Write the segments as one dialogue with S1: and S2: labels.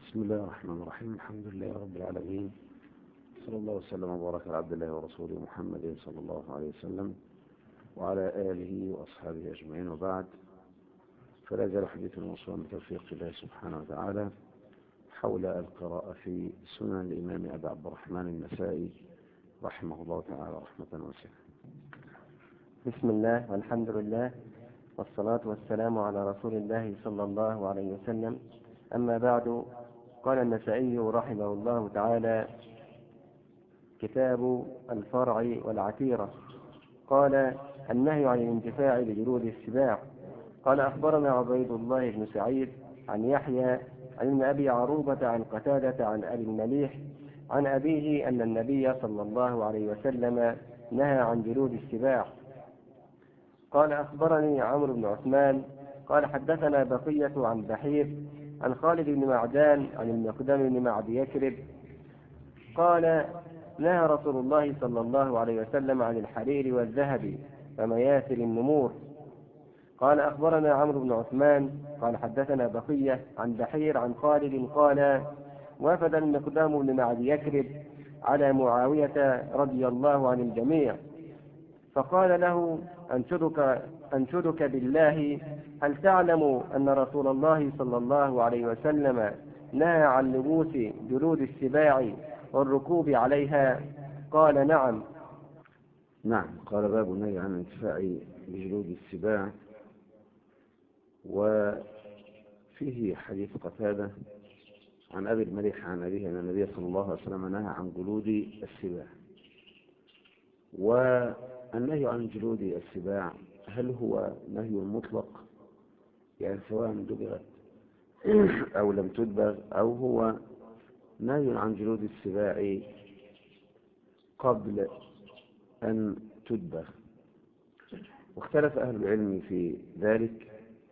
S1: بسم الله الرحمن الرحيم. الحمد لله رب العالمين، صلى الله وسلم وبارك على عبد الله ورسوله محمد صلى الله عليه وسلم وعلى آله وأصحابه أجمعين، وبعد. فلا يزال حديثنا موصولا بتوفيق الله سبحانه وتعالى حول القراءة في سنن الإمام أبي عبد الرحمن النسائي رحمه الله تعالى رحمة واسعة.
S2: بسم الله والحمد لله والصلاة والسلام على رسول الله صلى الله عليه وسلم. أما بعد، قال النسائي رحمه الله تعالى: كتاب الفرع والعتيرة. قال: النهي عن الانتفاع بجلود السباع. قال: أخبرنا عبيد الله بن سعيد عن يحيى عن ابن أبي عروبة عن قتادة عن أبي المليح عن أبيه أن النبي صلى الله عليه وسلم نهى عن جلود السباع. قال: أخبرني عمرو بن عثمان قال: حدثنا بقية عن بحير عن خالد بن معدان عن المقدام بن معد يكرب قال: نهى رسول الله صلى الله عليه وسلم عن الحرير والذهب ومياثر النمور. قال: أخبرنا عمرو بن عثمان قال: حدثنا بقية عن بحير عن خالد قال: وفد المقدام بن معد يكرب على معاوية رضي الله عن الجميع، فقال له: أنشدك بالله، هل تعلم أن رسول الله صلى الله عليه وسلم نهى عن لبوس جلود السباع والركوب عليها؟ قال: نعم.
S1: قال: باب النهي عن الانتفاع بجلود السباع. وفيه حديث قتادة عن أبي المليح عن أبيه أن النبي صلى الله عليه وسلم نهى عن جلود السباع. والنهي عن جلود السباع هل هو نهي مطلق، يعني سواء دبغت أو لم تدبغ، أو هو نهي عن جلود السباع قبل أن تدبغ؟ واختلف أهل العلم في ذلك.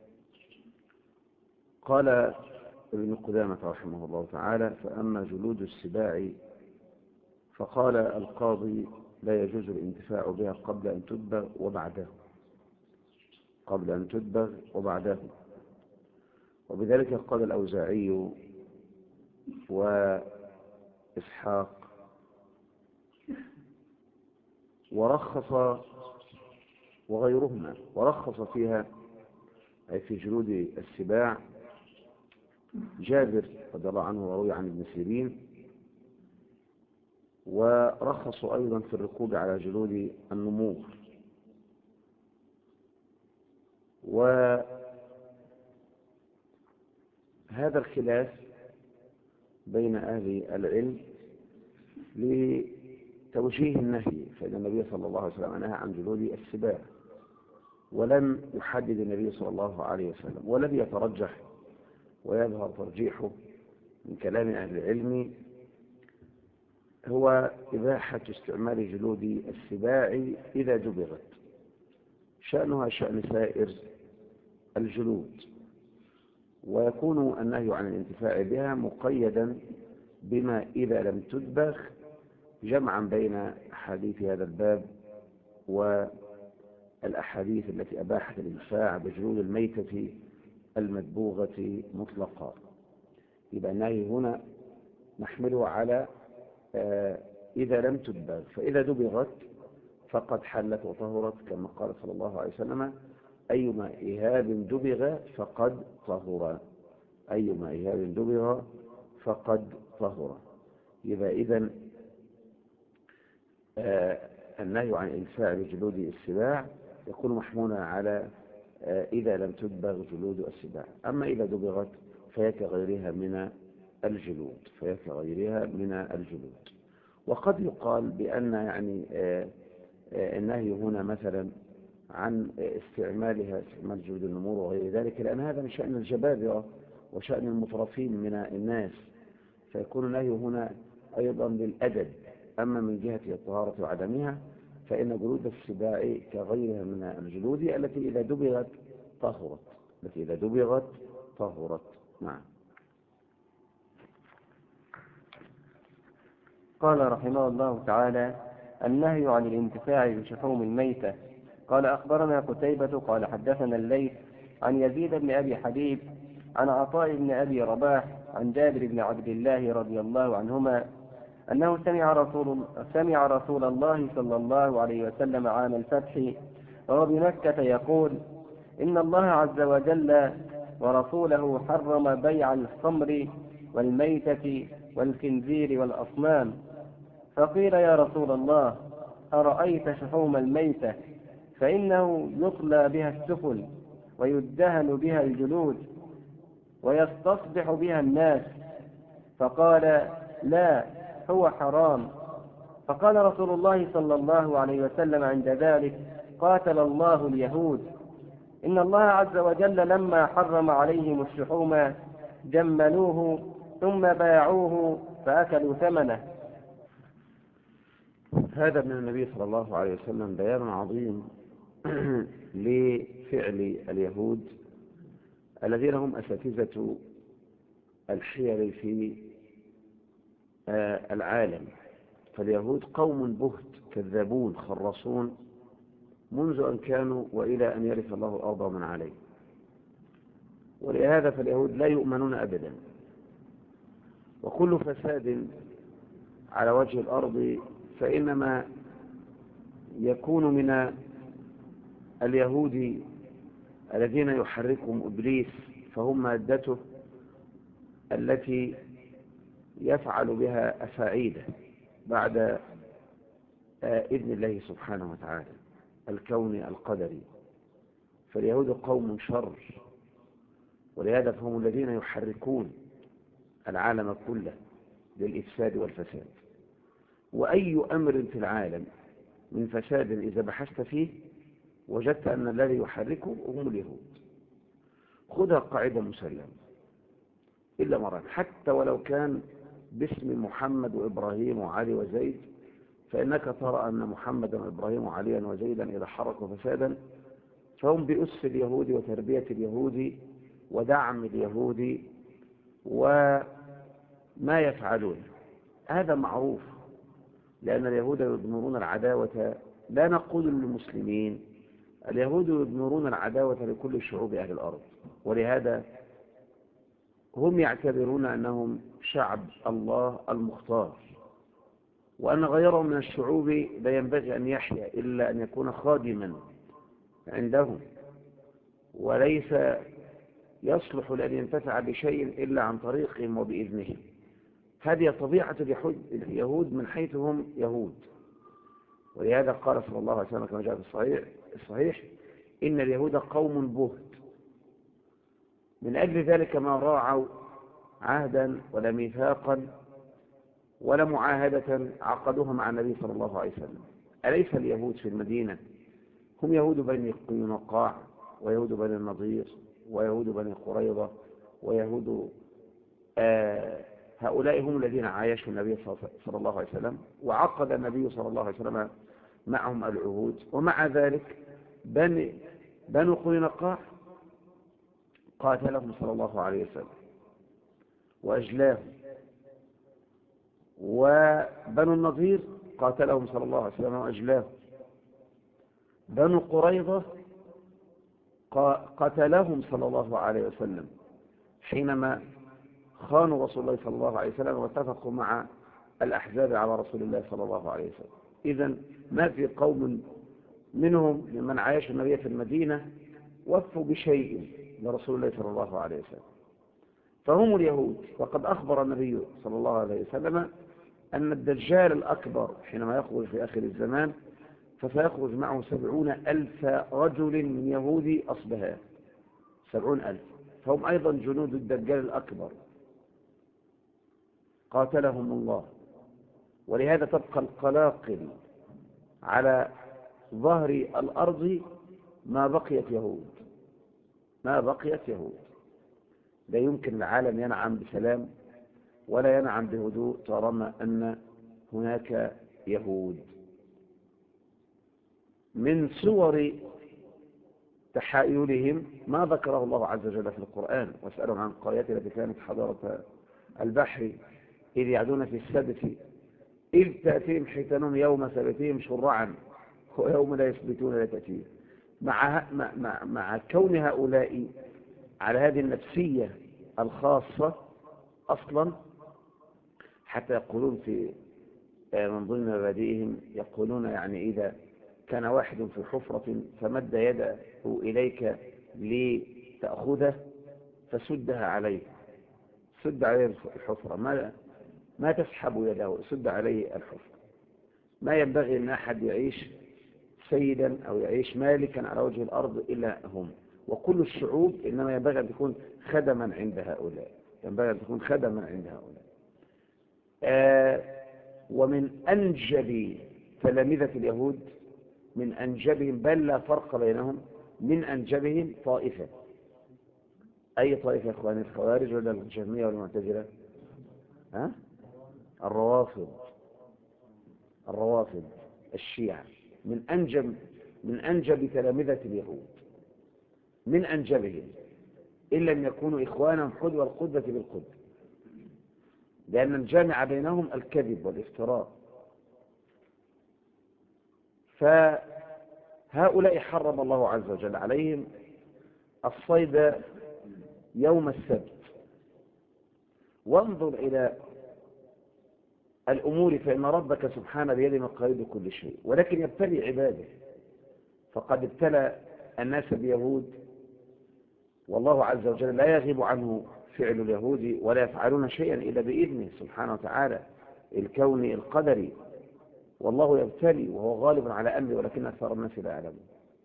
S1: قال ابن قدامة رحمه الله تعالى: فأما جلود السباع فقال القاضي: لا يجوز الانتفاع بها قبل أن تدبغ وبعده. وبذلك قال الأوزاعي وإسحاق، ورخص وغيرهما، ورخص فيها أي في جلود السباع جابر رضي الله عنه وروي عن ابن سيرين، ورخصوا أيضا في الركوب على جلود النمور. وهذا الخلاف بين أهل العلم لتوجيه النهي، فإن النبي صلى الله عليه وسلم نهى عن جلود السباع ولم يحدد النبي صلى الله عليه وسلم، والذي يترجح ويظهر ترجيحه من كلام أهل العلم هو إباحة استعمال جلود السباع إذا دبغت، شأنها شأن سائر الجلود، ويكون النهي عن الانتفاع بها مقيدا بما إذا لم تدبغ، جمعا بين أحاديث هذا الباب والأحاديث التي أباحت الانتفاع بجلود الميتة المدبوغة مطلقا. يبقى النهي هنا نحمله على إذا لم تدبغ، فإذا دبغت فقد حلت وطهرت، كما قال صلى الله عليه وسلم: أيما إهاب دبغ فقد طهر. أيما إهاب دبغ فقد طهر. يبقى إذن النهي عن الانتفاع بجلود السباع يكون محمولا على إذا لم تدبغ جلود السباع. أما إذا دبغت فهي كغيرها من الجلود. وقد يقال بأن النهي هنا مثلا عن استعمال جلود النمور وغير ذلك، لأن هذا من شأن الجبابرة وشأن المترفين من الناس، فيكون النهي هنا أيضا للأدب. أما من جهة الطهارة وعدمها فإن جلود السباع كغيرها من الجلود التي إذا دبغت طهرت. نعم.
S2: قال رحمه الله تعالى: النهي عن الانتفاع بشحوم الميتة. قال: أخبرنا قتيبة قال: حدثنا الليث عن يزيد بن أبي حبيب عن عطاء بن أبي رباح عن جابر بن عبد الله رضي الله عنهما أنه سمع رسول الله صلى الله عليه وسلم عام الفتح وهو بمكة يقول: إن الله عز وجل ورسوله حرم بيع الخمر والميتة والخنزير والأصنام. فقيل: يا رسول الله، أرأيت شحوم الميتة؟ فإنه يطلى بها السفل ويدهن بها الجلود ويستصبح بها الناس. فقال: لا، هو حرام. فقال رسول الله صلى الله عليه وسلم عند ذلك: قاتل الله اليهود، إن الله عز وجل لما حرم عليهم الشحوم جملوه ثم باعوه فأكلوا ثمنه.
S1: هذا من النبي صلى الله عليه وسلم بيان عظيم لفعل اليهود الذين هم أساتذة الحيل في العالم. فاليهود قوم بهت كذابون خرصون منذ أن كانوا وإلى أن يرث الله الأرض ومن عليه. ولهذا فاليهود لا يؤمنون أبدا، وكل فساد على وجه الأرض فإنما يكون من اليهود الذين يحركهم إبليس، فهم مادته التي يفعل بها أفاعيله بعد إذن الله سبحانه وتعالى الكوني القدري. فاليهود قوم شر، ولهذا فهم الذين يحركون العالم كله للإفساد والفساد. وأي أمر في العالم من فساد إذا بحثت فيه وجدت أن الذي يحركه هم اليهود. خذها قاعدة مسلمة إلا مرة، حتى ولو كان باسم محمد وإبراهيم وعلي وزيد، فإنك ترى أن محمدا وإبراهيم وعليا وزيدا إذا حركوا فسادا فهم بأس اليهود وتربية اليهود ودعم اليهود وما يفعلون. هذا معروف، لأن اليهود يضمرون العداوة، لا نقول للمسلمين، اليهود يضمرون العداوة لكل شعوب أهل الأرض. ولهذا هم يعتبرون أنهم شعب الله المختار، وأن غيرهم من الشعوب لا ينبغي أن يحيا إلا أن يكون خادما عندهم، وليس يصلح لأن ينتفع بشيء إلا عن طريقهم وبإذنهم. هذه طبيعة اليهود من حيث هم يهود. ولهذا قال صلى الله عليه وسلم كما جاء في الصحيح: إن اليهود قوم بهت. من أجل ذلك ما راعوا عهدا ولا ميثاقا ولا معاهدة عقدوها مع النبي صلى الله عليه وسلم. أليس اليهود في المدينة هم يهود بني قينقاع ويهود بني النضير ويهود بني قريظة ويهود هؤلاء هم الذين عايشوا النبي صلى الله عليه وسلم، وعقد النبي صلى الله عليه وسلم معهم العهود. ومع ذلك بنو قينقاع قاتلهم صلى الله عليه وسلم وأجلاهم، وبنو النضير قاتلهم صلى الله عليه وسلم وأجلاهم، بنو قريظة قتلهم صلى الله عليه وسلم حينما خانوا رسول الله صلى الله عليه وسلم واتفقوا مع الأحزاب على رسول الله صلى الله عليه وسلم. إذن ما في قوم منهم ممن عايش النبي في المدينة وفوا بشيء لرسول الله صلى الله عليه وسلم، فهم اليهود. وقد أخبر النبي صلى الله عليه وسلم أن الدجال الأكبر حينما يخرج في آخر الزمان فسيخرج معه 70,000 رجل من يهود أصبهان، 70,000، فهم أيضا جنود الدجال الأكبر قاتلهم الله. ولهذا تبقى القلاقل على ظهر الأرض ما بقيت يهود، ما بقيت يهود. لا يمكن العالم ينعم بسلام ولا ينعم بهدوء طالما أن هناك يهود. من صور تحايلهم ما ذكره الله عز وجل في القرآن: واسألهم عن القرية التي كانت حضارة البحر إذ يعدون في السبت إذ تأتيهم حيتانهم يوم سبتهم شرعا ويوم لا يثبتون لا تأتيهم. مع كون هؤلاء على هذه النفسية الخاصة أصلا، حتى يقولون في من ضمن مبادئهم يقولون يعني إذا كان واحد في حفرة فمد يده إليك لتأخذه فسدها عليه، سد عليه الحفرة، ما تسحب يده، سد عليه الحفرة. ما ينبغي أن أحد يعيش سيدا أو يعيش مالكا على وجه الأرض إلا هم، وكل الشعوب إنما ينبغي أن تكون خدما عند هؤلاء، ينبغي أن تكون خدما عند هؤلاء. ومن أنجب تلامذة اليهود، من أنجبهم بل لا فرق بينهم، من أنجبهم طائفة. أي طائفة يا إخواني؟ الخوارج ولا الجهمية ولا المعتزلة؟ الروافض الشيعة من أنجب تلامذة اليهود، من أنجبهم، إلا أن يكونوا إخوانا قدوة القدوة بالقدوة، لأن الجامع بينهم الكذب والافتراء. فهؤلاء حرم الله عز وجل عليهم الصيد يوم السبت. وانظر إلى الأمور فإن ربك سبحانه بيده مقاليد كل شيء، ولكن يبتلي عباده. فقد ابتلى الناس بيهود، والله عز وجل لا يغيب عنه فعل اليهود ولا يفعلون شيئا إلا بإذنه سبحانه وتعالى الكوني القدري. والله يبتلي وهو غالب على أمره، ولكن أكثر الناس لا يعلمون.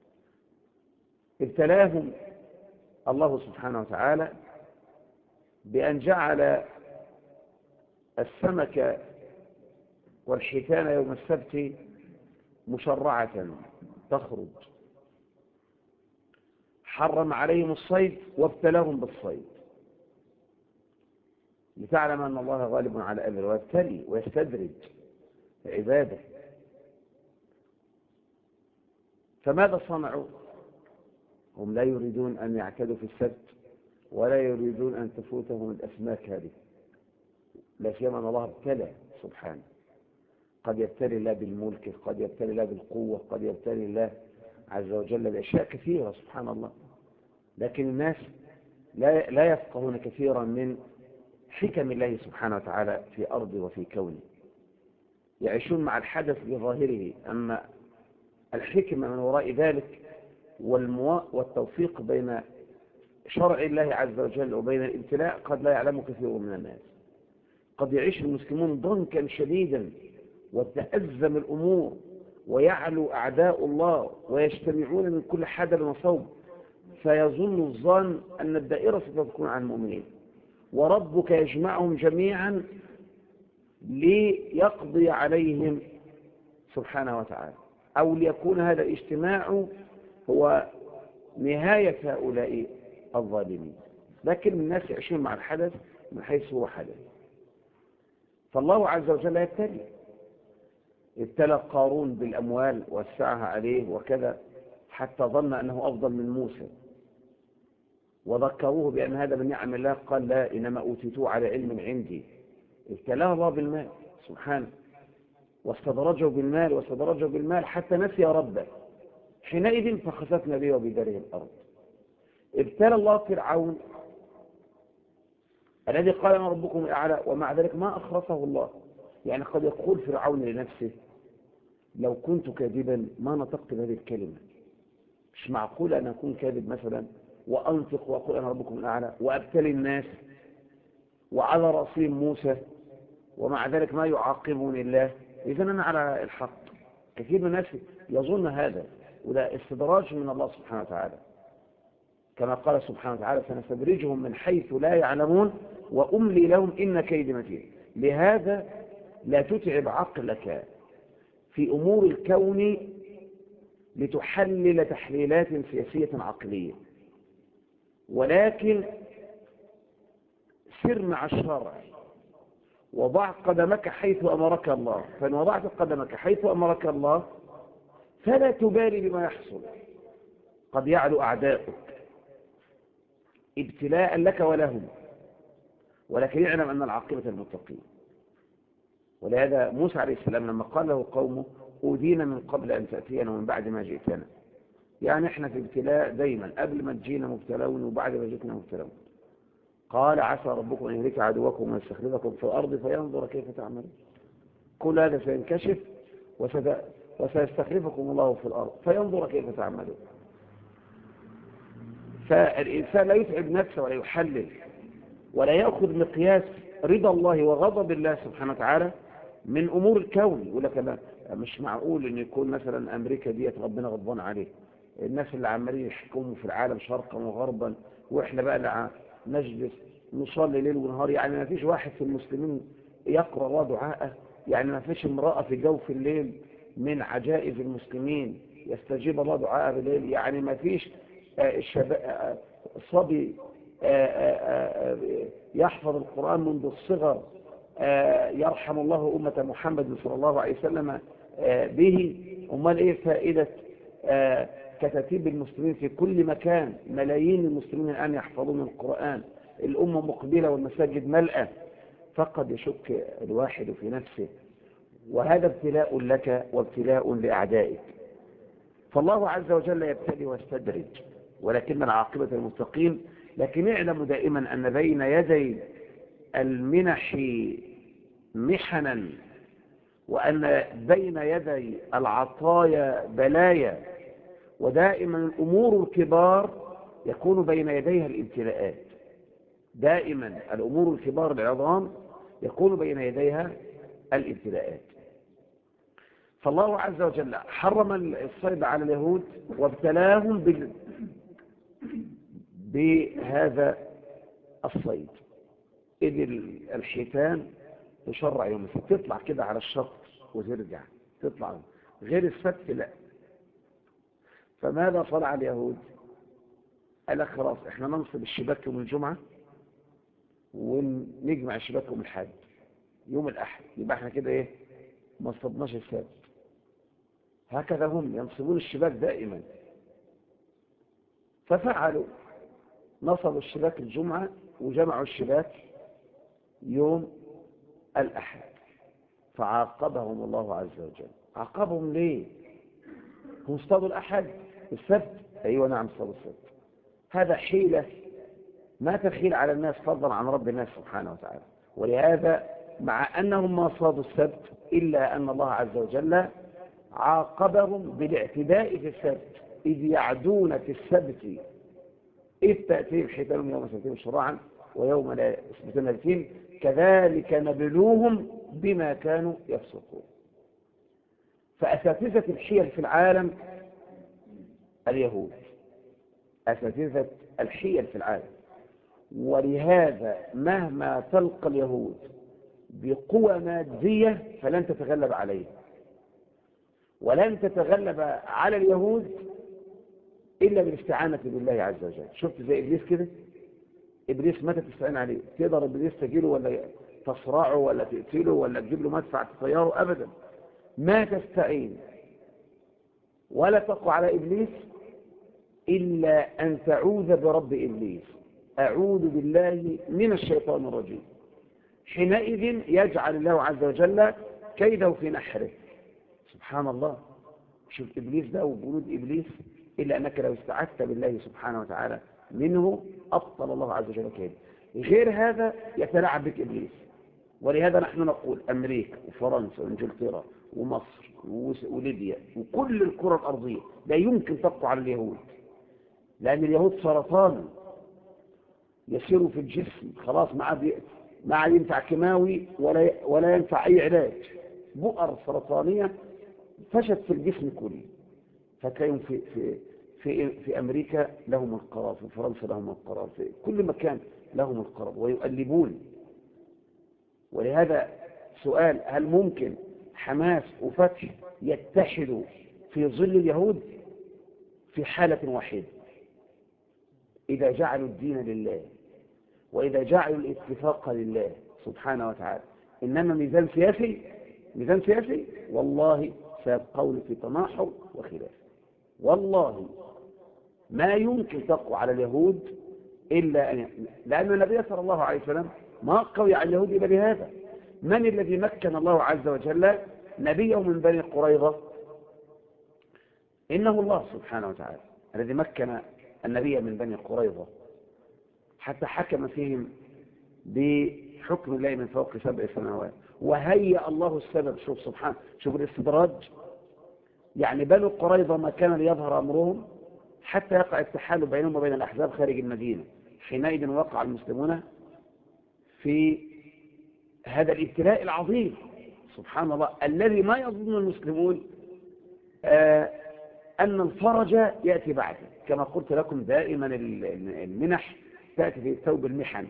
S1: ابتلاهم الله سبحانه وتعالى بأن جعل السمك والحيتان يوم السبت مشرعة تخرج، حرم عليهم الصيد وابتلاهم بالصيد، لتعلم أن الله غالب على أمره ويبتلي ويستدرج عباده. فماذا صنعوا؟ هم لا يريدون أن يعتدوا في السبت، ولا يريدون أن تفوتهم الأسماك هذه، لا سيما أن الله ابتلى سبحانه. قد يبتلي الله بالملك، قد يبتلي الله بالقوة، قد يبتلي الله عز وجل بأشياء كثيرة سبحان الله. لكن الناس لا يفقهون كثيرا من حكم الله سبحانه وتعالى في أرضه وفي كونه، يعيشون مع الحدث بظاهره، أما الحكمة من وراء ذلك والتوفيق بين شرع الله عز وجل وبين الابتلاء قد لا يعلم كثير من الناس. قد يعيش المسلمون ضنكا شديدا وتأزم الأمور ويعلو أعداء الله ويجتمعون من كل حدب وصوب، فيظن الظن أن الدائرة ستكون عن المؤمنين، وربك يجمعهم جميعا ليقضي عليهم سبحانه وتعالى، أو ليكون هذا الاجتماع هو نهاية هؤلاء الظالمين. لكن الناس يعيشون مع الحدث من حيث هو حدث. فالله عز وجل يبتلي، ابتلى قارون بالأموال وسعها عليه وكذا، حتى ظن أنه أفضل من موسى، وذكروه بأن هذا من نعم الله، قال لا، إنما أوتيتوه على علم عندي. ابتلاه الله بالمال سبحانه، واستدرجه بالمال حتى نسي ربه، حينئذ فخسفنا به وبداره الأرض. ابتلى الله فرعون الذي قال أنا ربكم الأعلى، ومع ذلك ما أخرسه الله. يعني قد يقول فرعون لنفسه لو كنت كاذبا ما نطقت بهذه الكلمة، مش معقول أن أكون كاذب مثلا وأنطق وأقول أنا ربكم الأعلى وأبتلي الناس وعلى رأسهم موسى، ومع ذلك ما يعاقبني الله، إذن أنا على الحق. كثير من الناس يظن هذا، وده استدراج من الله سبحانه وتعالى، كما قال سبحانه وتعالى سنستدرجهم من حيث لا يعلمون وأملي لهم إن كيدي متين. لهذا لا تتعب عقلك في أمور الكون لتحلل تحليلات سياسية عقلية، ولكن سر مع الشرع وضع قدمك حيث أمرك الله. فإن وضعت قدمك حيث أمرك الله فلا تبالي بما يحصل. قد يعلو أعداؤك ابتلاء لك ولهم، ولكن يعلم أن العاقبة المتقين. ولهذا موسى عليه السلام لما قال له قومه أودينا من قبل أن تأتينا ومن بعد ما جئتنا، يعني احنا في ابتلاء دايما، قبل ما تجينا مبتلون وبعد ما جئتنا مبتلون. قال عسى ربكم أن يهلك عدوكم ويستخلفكم في الأرض فينظر كيف تعملون. كل هذا سينكشف وسيستخلفكم الله في الأرض فينظر كيف تعملون. فالإنسان لا يتعب نفسه ولا يحلل ولا يأخذ مقياس رضا الله وغضب الله سبحانه وتعالى من أمور الكون. يقول لك لا مش معقول أن يكون مثلا أمريكا ديت ربنا غضبان عليه، الناس اللي عمالين يحكموا في العالم شرقا وغربا، وإحنا بقى اللي نجلس نصلي ليل ونهار. يعني ما فيش واحد في المسلمين يقرأ الله دعاءه، يعني ما فيش امرأة في جوف الليل من عجائز المسلمين يستجيب الله دعاءه بالليل. يعني ما فيش صبي يحفظ القرآن منذ الصغر يرحم الله أمة محمد صلى الله عليه وسلم به. امال ايه فائدة كتاتيب المسلمين في كل مكان؟ ملايين المسلمين الآن يحفظون القرآن، الأمة مقبلة والمساجد ملأة. فقد يشك الواحد في نفسه، وهذا ابتلاء لك وابتلاء لأعدائك. فالله عز وجل يبتلي ويستدرج، ولكن العاقبة للمتقين. لكن اعلموا دائما أن بين يدي المنح محنا، وأن بين يدي العطايا بلايا، ودائما الأمور الكبار يكون بين يديها الابتلاءات. دائما الأمور الكبار العظام يكون بين يديها الابتلاءات. فالله عز وجل حرم الصيد على اليهود وابتلاهم بهذا الصيد. إذ الحيتان تشرع يوم السبت، تطلع كده على الشط وترجع تطلع، غير السبت لا. فماذا صنع اليهود؟ قال خلاص احنا ننصب الشباك يوم الجمعة ونجمع الشباك يوم الحد يوم الأحد، يبقى احنا كده ايه ما صبناش السبت. هكذا هم ينصبون الشباك دائما. ففعلوا، نصبوا الشباك الجمعة وجمعوا الشباك يوم الأحد، فعاقبهم الله عز وجل. عاقبهم ليه؟ هم اصطادوا الأحد السبت، أيوة نعم اصطادوا السبت. هذا حيلة ما تخيل على الناس فضلا عن رب الناس سبحانه وتعالى. ولهذا مع أنهم ما صادوا السبت إلا أن الله عز وجل عاقبهم بالاعتداء في السبت، إذ يعدون في السبت إذ تأتيهم حيتانهم يوم سبتهم شرعا ويوم لا يثبتون الدين كذلك نبلوهم بما كانوا يفسقون. فأساتذة الحيل في العالم اليهود، أساتذة الحيل في العالم. ولهذا مهما تلقى اليهود بقوى مادية فلن تتغلب عليه، ولن تتغلب على اليهود إلا بالاستعانة بالله عز وجل. شفت زي إبليس كده؟ إبليس متى تستعين عليه؟ تقدر إبليس تجيله ولا تصرعه ولا تقتله ولا تجيب له مدفع تطيره؟ أبدا. ما تستعين ولا تقوى على إبليس إلا أن تعوذ برب إبليس، أعوذ بالله من الشيطان الرجيم. حينئذ يجعل الله عز وجل كيده في نحره. سبحان الله. شوف إبليس ده وجنود إبليس، إلا أنك لو استعذت بالله سبحانه وتعالى منه أبطل الله عز وجل كيده. غير هذا يتلاعب بك إبليس. ولهذا نحن نقول أمريكا وفرنسا وإنجلترا ومصر وليبيا وكل الكرة الأرضية لا يمكن تقوى على اليهود، لأن اليهود سرطان يسير في الجسم، خلاص ما عاد ينفع كيماوي ولا ينفع أي علاج. بؤر سرطانية فشت في الجسم كله. فتلاقيهم في أمريكا لهم القرار، في فرنسا لهم القرار، في كل مكان لهم القرار ويؤلبون. ولهذا سؤال: هل ممكن حماس وفتح يتحدوا في ظل اليهود؟ في حالة واحدة، إذا جعلوا الدين لله وإذا جعلوا الاتفاق لله سبحانه وتعالى. إنما ميزان سياسي والله سيبقون في تناحر وخلاف. والله ما يمكن تقوى على اليهود إلا لأن النبي صلى الله عليه وسلم ما قوي على اليهود إلا بهذا. من الذي مكن الله عز وجل نبيه من بني قريظة؟ إنه الله سبحانه وتعالى الذي مكن النبي من بني قريظة حتى حكم فيهم بحكم الله من فوق 7 سماوات، وهيأ الله السبب. شوف سبحان، شوف الاستدراج. يعني بنو قريظة ما كان ليظهر أمرهم حتى يقع التحالف بينهم وبين الأحزاب خارج المدينة. حينئذ وقع المسلمون في هذا الابتلاء العظيم، سبحان الله، الذي ما يظن المسلمون أن الفرج يأتي بعده. كما قلت لكم دائما المنح تأتي في ثوب المحن.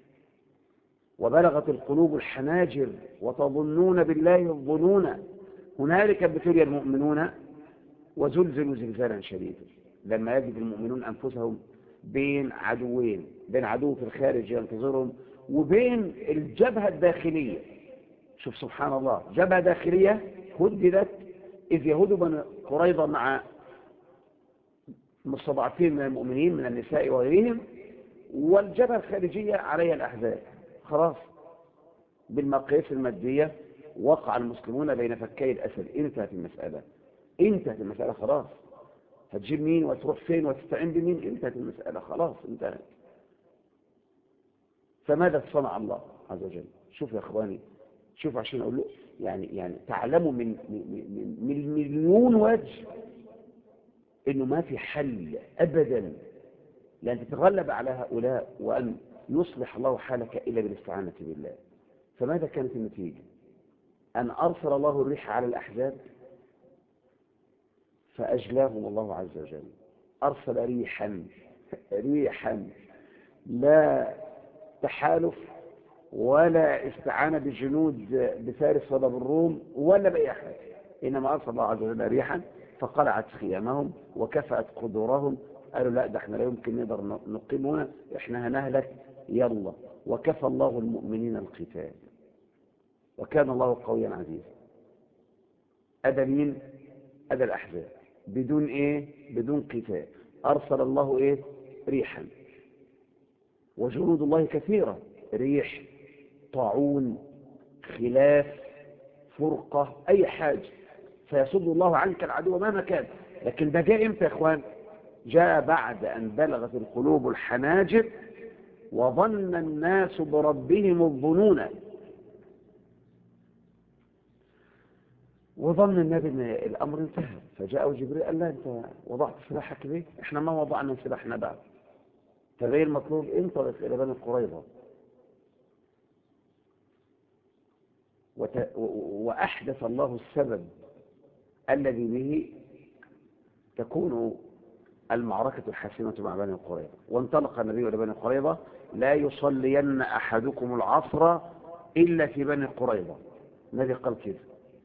S1: وبلغت القلوب الحناجر وتظنون بالله الظنون هنالك ابتلي المؤمنون وزلزلوا زلزالا شديدا. لما يجد المؤمنون أنفسهم بين عدوين، بين عدو في الخارج ينتظرهم وبين الجبهة الداخلية. شوف سبحان الله، جبهة داخلية هددت إذ يهود بني قريظة مع مستضعفين من المؤمنين من النساء وغيرهم، والجبهة الخارجية عليها الأحزاب. خلاص بالمقاييس المادية وقع المسلمون بين فكي الأسد. انتهت المسألة، انتهت المسألة خلاص. هتجيب مين وتروح فين وتستعين بمين؟ انتهت المسألة خلاص، انتهت. فماذا صنع الله عز وجل؟ شوف يا اخواني، شوف عشان اقول له يعني تعلموا من مليون وجه انه ما في حل ابدا لان تتغلب على هؤلاء وان يصلح الله حالك الا بالاستعانة بالله. فماذا كانت النتيجة؟ ان ارسل الله الريح على الاحزاب فاجلاهم الله عز وجل. ارسل ريحا لا تحالف ولا استعانة بالجنود بفارس ولا بالروم ولا بأي أحد، إنما أرسل الله عز وجل ريحا فقلعت خيامهم وكفأت قدورهم. قالوا لا، ده احنا لا يمكن نقدر نقيم هنا، احنا هنهلك، يلا. وكفى الله المؤمنين القتال وكان الله قويا عزيزا. أدى مين؟ أدى الأحزاب. بدون إيه؟ بدون قتال. أرسل الله إيه؟ ريحا. وجنود الله كثيرة، ريح، طاعون، خلاف، فرقة، أي حاجة، فيصد الله عنك العدو مهما كان. لكن ده جاء إمتى يا إخوان؟ جاء بعد أن بلغت القلوب الحناجر وظن الناس بربهم الظنون. وظن النبي أن الأمر انتهى، فجاءه جبريل قال لا، أنت وضعت سلاحك ليه؟ إحنا ما وضعنا سلاحنا بعد. فبقي المطلوب انطلق إلى بني قريظة. وأحدث الله السبب الذي به تكون المعركة الحاسمة مع بني قريظة. وانطلق النبي إلى بني قريظة: لا يصلين أحدكم العصر إلا في بني قريظة. النبي قال كده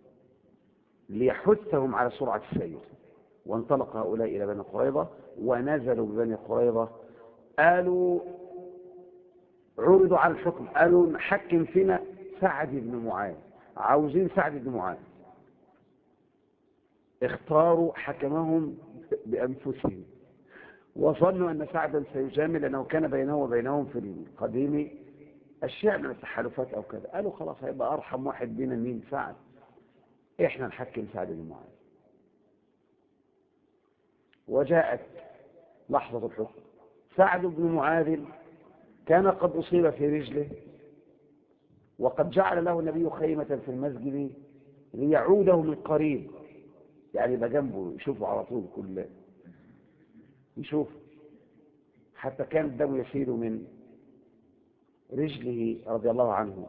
S1: ليحثهم على سرعة السير. وانطلق هؤلاء إلى بني قريظة ونزلوا ببني قريظة. قالوا، عرضوا على الحكم، قالوا نحكم فينا سعد بن معاذ، عاوزين سعد بن معاذ. اختاروا حكمهم بأنفسهم وظنوا أن سعدا سيجامل، لأنه كان بينه وبينهم في القديم أشياء من التحالفات أو كذا. قالوا خلاص هيبقى أرحم واحد بينا مين؟ سعد. إحنا نحكم سعد بن معاذ. وجاءت لحظة الحكم. سعد بن معاذ كان قد أصيب في رجله، وقد جعل له النبي خيمة في المسجد ليعوده من قريب، يعني يبقى جنبه يشوفه على طول، كل يشوف، حتى كان الدم يسيل من رجله رضي الله عنه.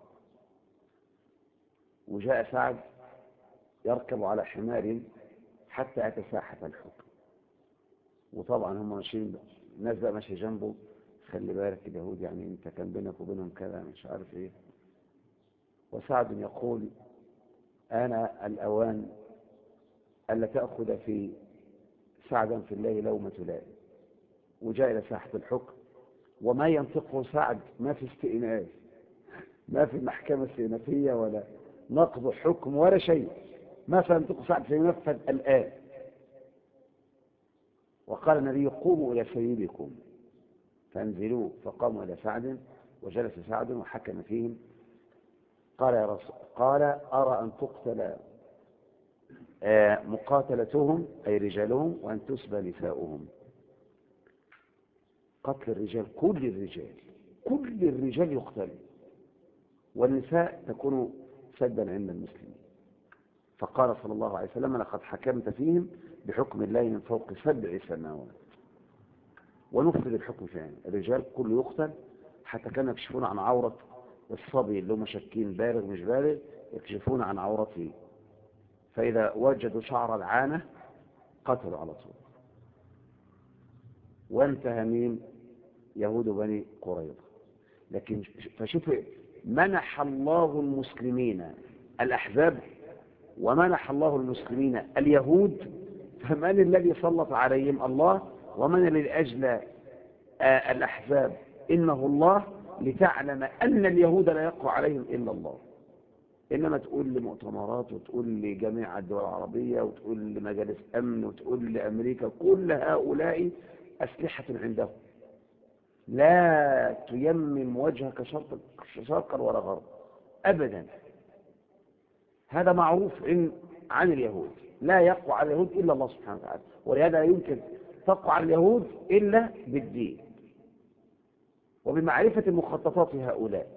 S1: وجاء سعد يركب على حمار حتى أتى ساحة الحكم. وطبعا هم ماشيين، الناس بقى ماشيه جنبه، خلي بالك اليهود يعني انت كان بينك وبينهم كذا مش عارف ايه. وسعد يقول: انا الاوان الا تاخذ في سعدا في الله لومة لائم. وجاء الى ساحه الحكم، وما ينطقه سعد ما في استئناف، ما في محكمه استئنافيه ولا نقض حكم ولا شيء، ما سينطق سعد سينفذ الان. وقال النبي: قوموا الى سيدكم فانزلوه. فقاموا الى سعد وجلس سعد وحكم فيهم. قال: يا رسول، قال: ارى ان تقتل مقاتلتهم اي رجالهم وان تسبى نساؤهم. قتل الرجال، كل الرجال، كل الرجال يقتلوا والنساء تكون سدا عند المسلمين. فقال صلى الله عليه وسلم لقد حكمت فيهم بحكم الله من فوق 7 سماوات. ونفذ الحكم فعلا، الرجال كله يقتل، حتى كانوا يكشفون عن عورة الصبي اللي هم شاكين بالغ مش بالغ، يكشفون عن عورته، فإذا وجدوا شعر العانة قتلوا على طول. وانتهى مين؟ يهود بني قريظة. لكن فشوف، منح الله المسلمين الأحزاب ومنح الله المسلمين اليهود، فمن الذي سلط عليهم؟ الله. ومن الذي أجلى الأحزاب؟ إنه الله، لتعلم أن اليهود لا يقوى عليهم إلا الله. إنما تقول لمؤتمرات وتقول لجميع الدول العربية وتقول لمجالس أمن وتقول لأمريكا، كل هؤلاء أسلحة عندهم، لا تيمم وجهك شرقا ولا غربا أبدا. هذا معروف عن اليهود، لا يقوى على اليهود إلا الله سبحانه وتعالى، ولهذا لا يمكن تقوى على اليهود إلا بالدين وبمعرفة مخططات هؤلاء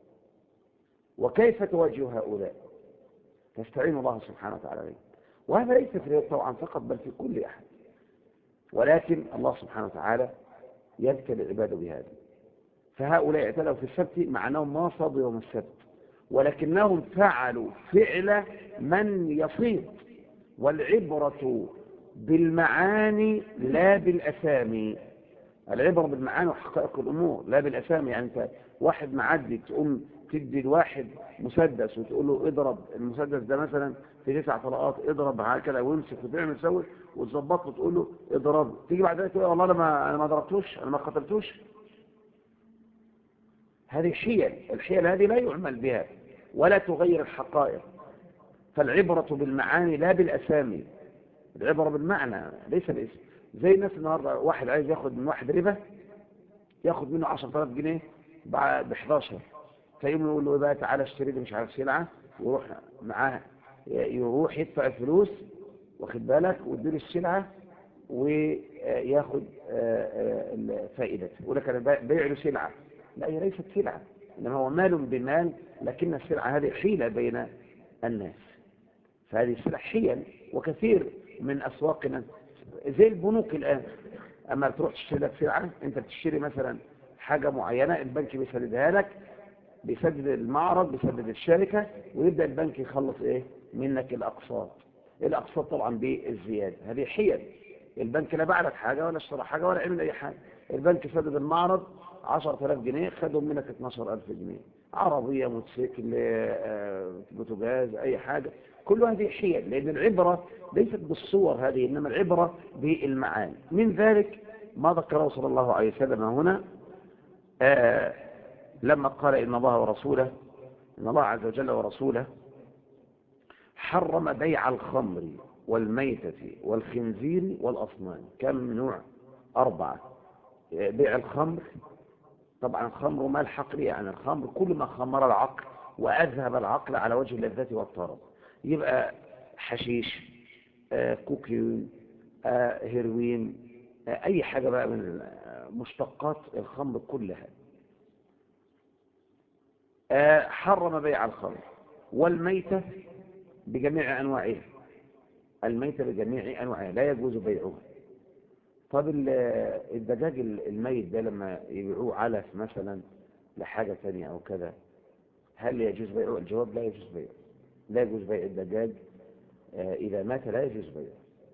S1: وكيف تواجه هؤلاء، تستعين الله سبحانه وتعالى عليه. وهذا ليس في اليهود طبعا فقط، بل في كل أحد، ولكن الله سبحانه وتعالى يبتلي عباده بهذا. فهؤلاء اعتدوا في السبت مع أنهم ما صادوا يوم السبت، ولكنهم فعلوا فعل من يصيد. والعبرة بالمعاني لا بالأسامي، العبرة بالمعاني وحقائق الأمور لا بالأسامي. يعني أنت واحد معدي تقوم تدي الواحد مسدس وتقول له اضرب المسدس ده مثلا في 9 طلقات، اضرب هكذا وامسك وتعمل سوي وتظبط له تقول له اضرب، تيجي بعد ذلك تقول والله انا ما ضربتوش، انا ما قتلتوش. هذه حيل، الحيل هذه لا يعمل بها ولا تغير الحقائق. فالعبرة بالمعاني لا بالأسامي، العبرة بالمعنى ليس الاسم. زي الناس النهارده واحد عايز ياخد من واحد ربا، ياخد منه 10,000 جنيه ب 11، فيقوم يقول له بقى تعالى اشتري لي مش عارف سلعه، ويروح معاه يروح يدفع الفلوس، واخد بالك، ويديله السلعه وياخد فائدته. يقول لك انا بيع له سلعه، لا هي ليست سلعه، انما هو مال بمال، لكن السلعه هذه حيله بين الناس. فهذه السلع حيل، وكثير من اسواقنا زي البنوك الان، اما تروح تشتري لك سلعه، انت بتشتري مثلا حاجه معينه، البنك بيسددها لك، بيسدد المعرض، بيسدد الشركه، ويبدا البنك يخلص ايه منك الاقساط. الاقساط طبعا بالزياده، هذه حيل. البنك لا باع لك حاجه ولا اشترى حاجه ولا عمل اي حاجه، البنك سدد المعرض 10,000 جنيه، خدهم منك 12,000 جنيه، عربيه، موتوسيكل، بوتاجاز، اي حاجه، كل هذه حيل. لان العبره ليست بالصور هذه، انما العبره بالمعاني. من ذلك ما ذكره صلى الله عليه وسلم هنا لما قال ان الله عز وجل ورسوله حرم بيع الخمر والميتة والخنزير والأصنام. كم نوع؟ 4. بيع الخمر، طبعا الخمر مال حقل، يعني الخمر كل ما خمر العقل وأذهب العقل على وجه اللذة والطرب، يبقى حشيش، كوكين، هيروين، أي حاجة بقى من مشتقات الخمر كلها. حرم بيع الخمر والميتة بجميع أنواعها، الميتة بجميع أنواعها لا يجوز بيعها. طب الدجاج الميت ده لما يبيعوه علف مثلا لحاجة ثانية أو كذا، هل يجوز بيعه؟ الجواب لا يجوز بيعه، لا يجوز بيع الدجاج إذا مات، لا يجوز بيعه.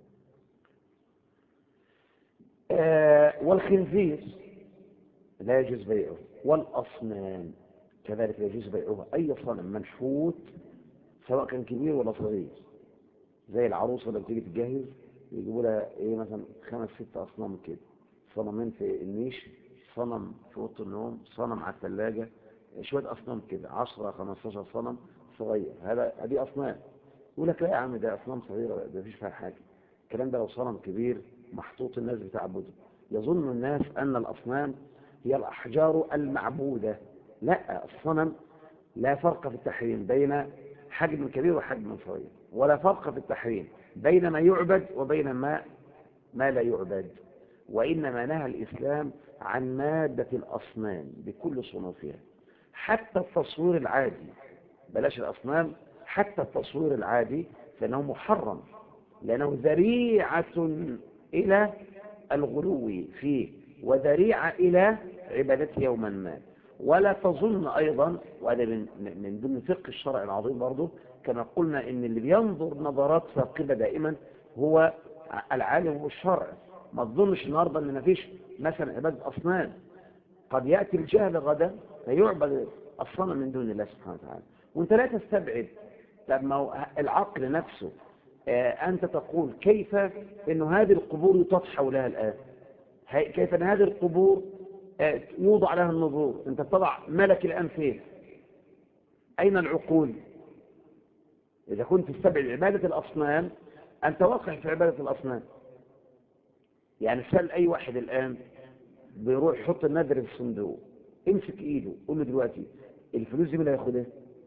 S1: والخنزير لا يجوز بيعه، والأصنام كذلك لا يجوز بيعها. أي صنم منحوت سواء كان كبير ولا صغير، زي العروسة اللي بتيجي تجهز يجيبوا لها ايه مثلا 5 6 أصنام كده، صنمين في النيش، صنم في اوضه النوم، صنم على الثلاجة، شوية أصنام كده 10 15 صنم صغير، هذه أصنام. يقول لك لا يا عم ده أصنام صغيرة، ده مفيش فيها حاجة. الكلام ده لو صنم كبير محطوط الناس بتعبده، يظن الناس أن الأصنام هي الأحجار المعبودة. لا، الصنم لا فرق في التحريم بين حجم كبير وحجم صغير، ولا فرق في التحريم بين ما يعبد وبين ما لا يعبد. وإنما نهى الإسلام عن مادة الأصنام بكل صنوفها، حتى التصوير العادي، بلاش الأصنام، حتى التصوير العادي فإنه محرم، لأنه ذريعة إلى الغلو فيه وذريعة إلى عبادته يوما ما. ولا تظن أيضا، وهذا من ضمن فقه الشرع العظيم برضه، كما قلنا إن اللي بينظر نظرات ثاقبة دائما هو العالم والشرع. ما تظنش النهارده ان مفيش مثلا عبادة أصنام، قد يأتي الجهل غدا فيعبد الصنم من دون الله سبحانه وتعالى، وانت لا تستبعد. لما العقل نفسه أنت تقول كيف أن هذه القبور يطاف حولها الآن، كيف أن هذه القبور يوضع لها النظور، أنت تضع ملك الآن فين؟ أين العقول؟ إذا كنت تستبعد عبادة الأصنام أنت واقع في عبادة الأصنام. يعني سأل أي واحد الآن بيروح يحط النذر في الصندوق، امسك إيده قول له دلوقتي الفلوس دي مين هياخدها؟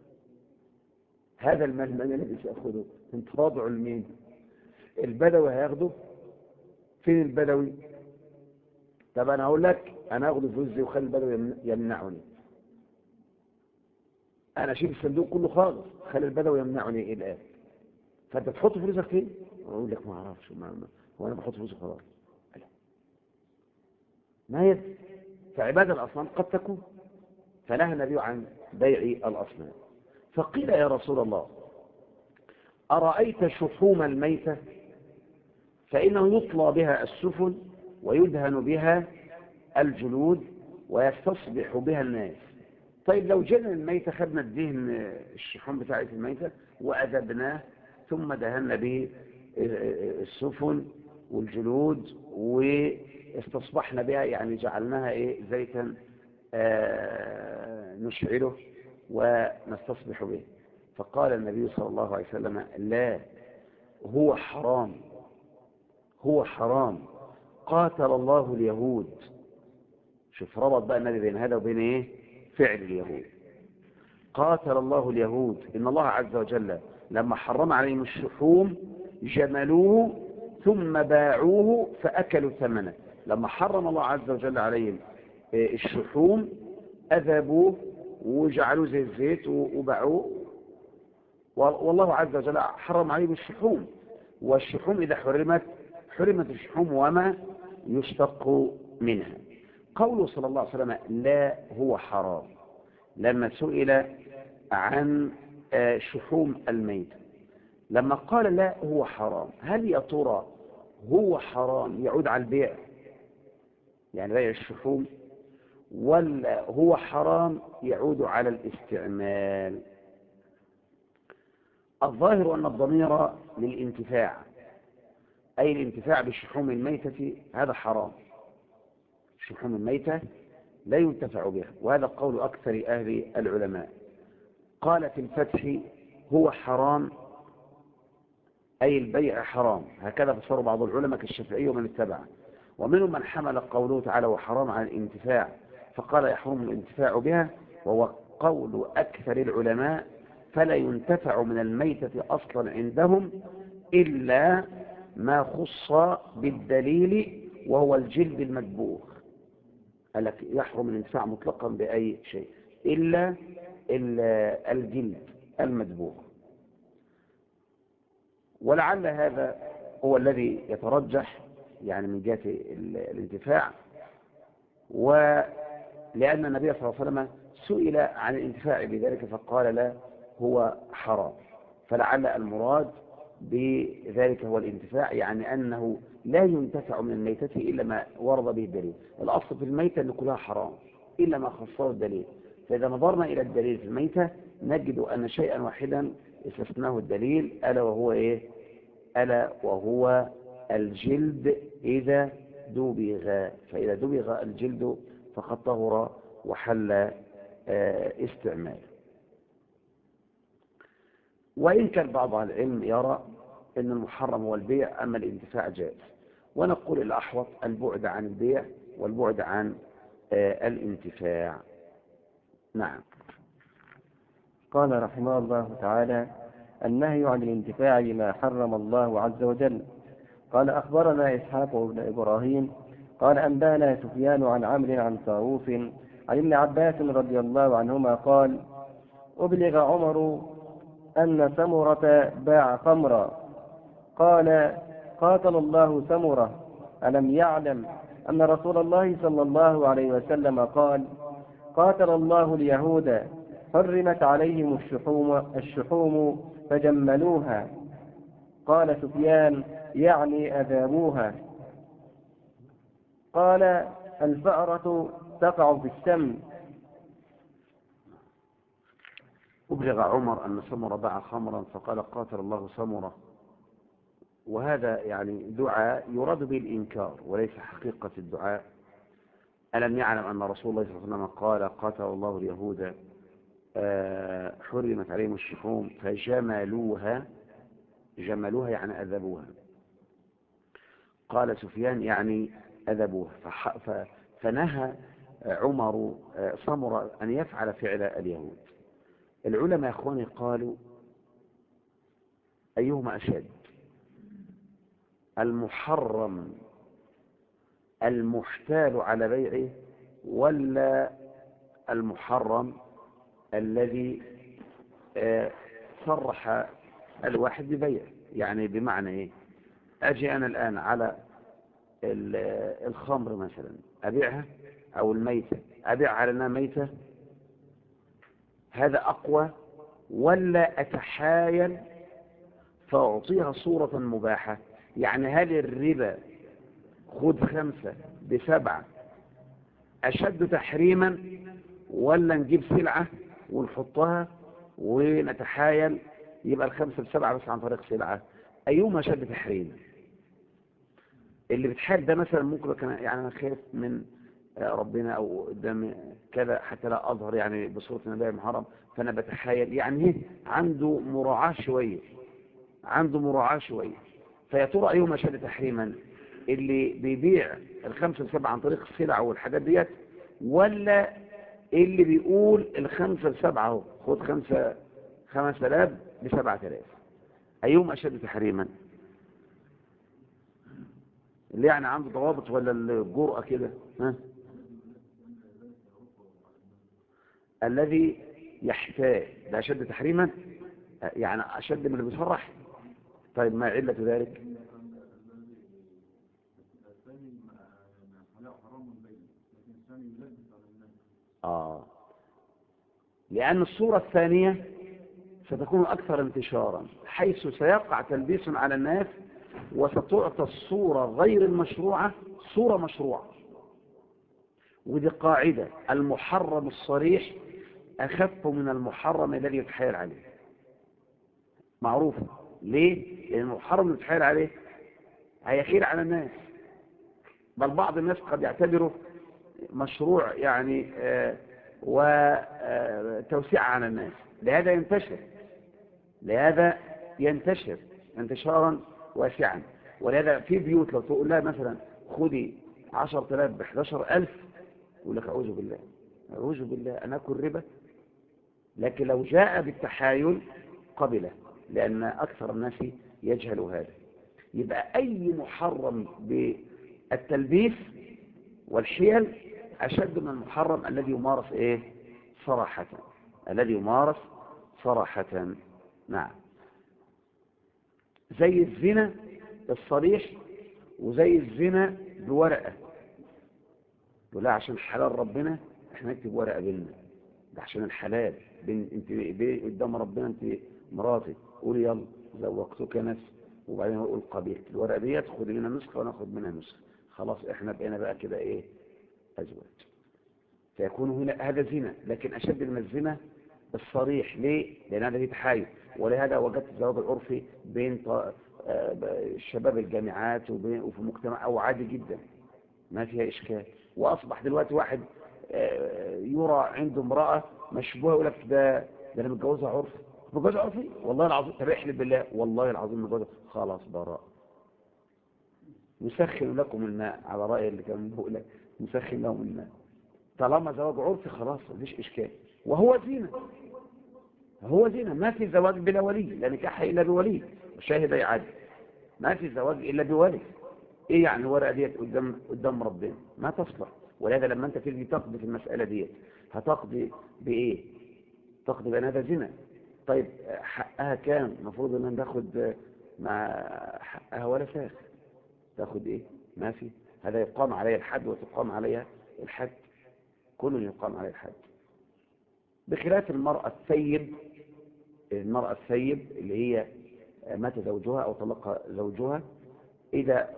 S1: هذا المال من الذي سيأخذه؟ انت واضعه لمين؟ البدوي هياخده؟ فين البدوي؟ طب أنا أقول لك أنا أخذ الفلوس دي وخلي البدوي يمنعني، أنا أشيل الصندوق كله خالص، خلي البدوي يمنعني الآن. فأنت تحط فلوسك فين؟ أقول لك ما أعرفش، هو أنا بحط فلوسي خلاص. ما هي فعبادة الأصنام قد تكون، فنهى النبي عن بيع الأصنام. فقيل يا رسول الله أرأيت شحوم الميتة؟ فإنه يطلى بها السفن ويدهن بها الجلود ويستصبح بها الناس. طيب لو جينا الميتة خدنا الدهن الشحوم بتاعة الميتة وأذبناه ثم دهنا به السفن والجلود واستصبحنا بها، يعني جعلناها زيتا نشعله ونستصبح به. فقال النبي صلى الله عليه وسلم لا، هو حرام، هو حرام، قاتل الله اليهود. شوف ربط بقى النبي بين هذا وبين فعل اليهود. قاتل الله اليهود، إن الله عز وجل لما حرم عليهم الشحوم جملوه ثم باعوه فأكلوا ثمنه. لما حرم الله عز وجل عليهم الشحوم أذبوه وجعلوه زي الزيت وباعوه. والله عز وجل حرم عليهم الشحوم، والشحوم إذا حرمت الشحوم وما يشتق منها. قوله صلى الله عليه وسلم لا هو حرام، لما سئل عن شحوم الميت لما قال لا هو حرام، هل يا ترى هو حرام يعود على البيع، يعني بيع الشحوم، ولا هو حرام يعود على الاستعمال؟ الظاهر أن الضمير للانتفاع، أي الانتفاع بالشحوم الميتة هذا حرام. شحوم الميتة لا ينتفع بها، وهذا قول أكثر أهل العلماء. قال في الفتح هو حرام أي البيع حرام، هكذا فسر بعض العلماء كالشافعي ومن اتبعه. ومنهم من حمل قوله تعالى وحرام عن الانتفاع فقال يحرم الانتفاع بها، وهو قول أكثر العلماء، فلا ينتفع من الميتة أصلا عندهم إلا ما خص بالدليل وهو الجلد المدبوغ. قال لك يحرم الانتفاع مطلقا بأي شيء إلا الجلد المدبوغ. ولعل هذا هو الذي يترجح يعني من جهة الانتفاع، ولأن النبي صلى الله عليه وسلم سئل عن الانتفاع بذلك فقال لا هو حرام، فلعل المراد بذلك هو الانتفاع، يعني أنه لا ينتفع من الميتة إلا ما ورد به الدليل. الأصل في الميتة أن كلها حرام إلا ما خصه الدليل، فإذا نظرنا إلى الدليل في الميتة نجد أن شيئا واحدا استثناه الدليل، ألا وهو ألا وهو الجلد إذا دبغ، فإذا دبغ الجلد فقد طهر وحل استعماله. وإن كان بعض العلم يرى أن المحرم هو البيع أما الانتفاع جائز، ونقول الأحوط البعد عن البيع والبعد عن الانتفاع. نعم.
S2: قال رحمه الله تعالى النهي عن الانتفاع بما حرم الله عز وجل. قال أخبرنا إسحاق بن إبراهيم قال أنبانا سفيان عن عمرو عن طاووس عن ابن عباس رضي الله عنهما قال أبلغ عمر أن سمرة باع خمرا قال قاتل الله سمرة ألم يعلم أن رسول الله صلى الله عليه وسلم قال قاتل الله اليهود حرمت عليهم الشحوم فجملوها. قال سفيان يعني أذابوها. قال الفأرة تقع في السمن.
S1: أبلغ عمر أن سمرة باع خمرا فقال قاتل الله سمرة، وهذا يعني دعاء يراد به الإنكار وليس حقيقة الدعاء. ألم يعلم أن رسول الله صلى الله عليه وسلم قال قاتل الله اليهود حرمت عليهم الشحوم فجملوها، جملوها يعني أذبوها. قال سفيان يعني أذبوها، فنهى عمر سمرة أن يفعل فعل اليهود. العلماء يا أخواني قالوا أيهما أشد، المحرم المحتال على بيعه ولا المحرم الذي صرح الواحد ببيعه؟ يعني بمعنى ايه؟ اجي انا الان على الخمر مثلا ابيعها، او الميتة ابيعها على انها ميتة، هذا اقوى ولا اتحايل فاعطيها صورة مباحة؟ يعني هل الربا خذ 5 ب7 أشد تحريما، ولا نجيب سلعة ونحطها ونتحايل يبقى 5 ب7 بس عن طريق سلعة؟ أيهما أشد تحريما؟ اللي بتحايل ده مثلا ممكن كان يعني أنا خايف من ربنا أو قدام كذا حتى لا أظهر يعني بصورة النبي محرم، فأنا بتحايل يعني ايه، عنده مراعاة شوية، عنده مراعاة شوية. فيا ترى أيهما أشد تحريما، اللي بيبيع 5 ب7 عن طريق السلع والحاجات ديت، ولا اللي بيقول 5 ب7 اهو خد 5000 ب7000؟ أيهما أشد تحريما؟ اللي يعني عنده ضوابط ولا الجرأة كده؟ ها؟ الذي يحتاج ده أشد تحريما، يعني أشد من اللي بيصرح. طيب ما علة ذلك؟ لأن الصورة الثانية ستكون أكثر انتشارا، حيث سيقع تلبيس على الناس وستعطى الصورة غير المشروعة صورة مشروعة. ودي قاعدة، المحرم الصريح أخف من المحرم الذي يتحايل عليه، معروفة. ليه؟ لأن المحرم اللي يتحايل عليه هيخير على الناس، بل بعض الناس قد يعتبره مشروع يعني وتوسيع على الناس، لهذا ينتشر انتشارا واسعا. ولهذا في بيوت لو تقول لها مثلا خدي 10,000 ب11,000 يقول لك أعوذ بالله، أعوذ بالله أنا أكل ربا. لكن لو جاء بالتحايل قبله، لأن أكثر الناس يجهل هذا. يبقى أي محرم بالتلبيس والحيل أشد من المحرم الذي يمارس إيه؟ صراحة، الذي يمارس صراحة. نعم، زي الزنا الصريح وزي الزنا بورقة. يقول لا عشان حلال ربنا احنا نكتب ورقة بيننا، ده عشان الحلال انت قدام ربنا انت مراتي، قولي يلا زوجتك نفس، وبعدين اقول قبيل الورقة ديت خدي منها نسخة وانا اخد منها نسخة، خلاص احنا بقينا بقى كده ايه، ازواج. فيكون هنا هذا زنا، لكن اشد من الزنا الصريح. ليه؟ لان هذا فيه تحايل. ولهذا وجدت الزواج العرفي بين شباب الجامعات وفي المجتمع او عادي جدا ما فيها اشكال. واصبح دلوقتي واحد يرى عنده امرأة مشبوهة يقول لك ده انا متجوزها عرفي، متجوزها عرفي والله العظيم، طب احلف بالله والله العظيم متجوزها، خلاص براء. نسخن لكم الماء، على رأي اللي كان بيقول لك نسخن لهم الماء. طالما زواج عرفي خلاص مفيش اشكال. وهو زنا، هو زنا، ما في زواج بلا ولي، لا نكاح الا بولي وشاهد يعد، ما في زواج الا بولي. ايه يعني الورقة ديت قدام ربنا؟ ما تصلح. ولهذا لما انت تيجي تقضي في المسألة ديت هتقضي بايه؟ تقضي بأن هذا زنا. طيب حقها كام؟ المفروض ان تاخد مع حقها ولا فاخ. تاخد ايه؟ ما في. هذا يقام عليها الحد وتقام عليها الحد، كل يقام عليها الحد. بخلاف المرأة الثيب. المرأة الثيب اللي هي مات زوجها أو طلقها زوجها، إذا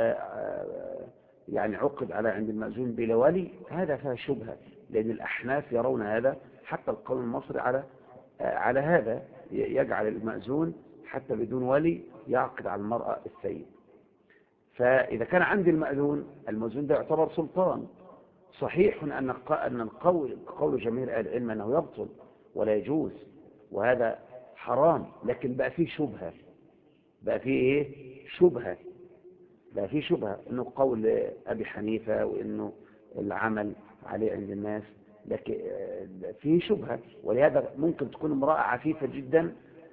S1: يعني عقد على عند المأذون بلا ولي، هذا فيها شبهة، لأن الأحناف يرون هذا، حتى القانون المصري على هذا يجعل المأذون حتى بدون ولي يعقد على المرأة الثيب. فإذا كان عند المأذون ده يعتبر سلطان. صحيح أن قول جميع أهل العلم أنه يبطل ولا يجوز وهذا حرام، لكن بقى فيه شبهة. بقى فيه إيه؟ شبهة. بقى فيه شبهة إنه قول أبي حنيفة وإنه العمل عليه عند الناس، لكن فيه شبهة. ولهذا ممكن تكون امرأة عفيفة جدا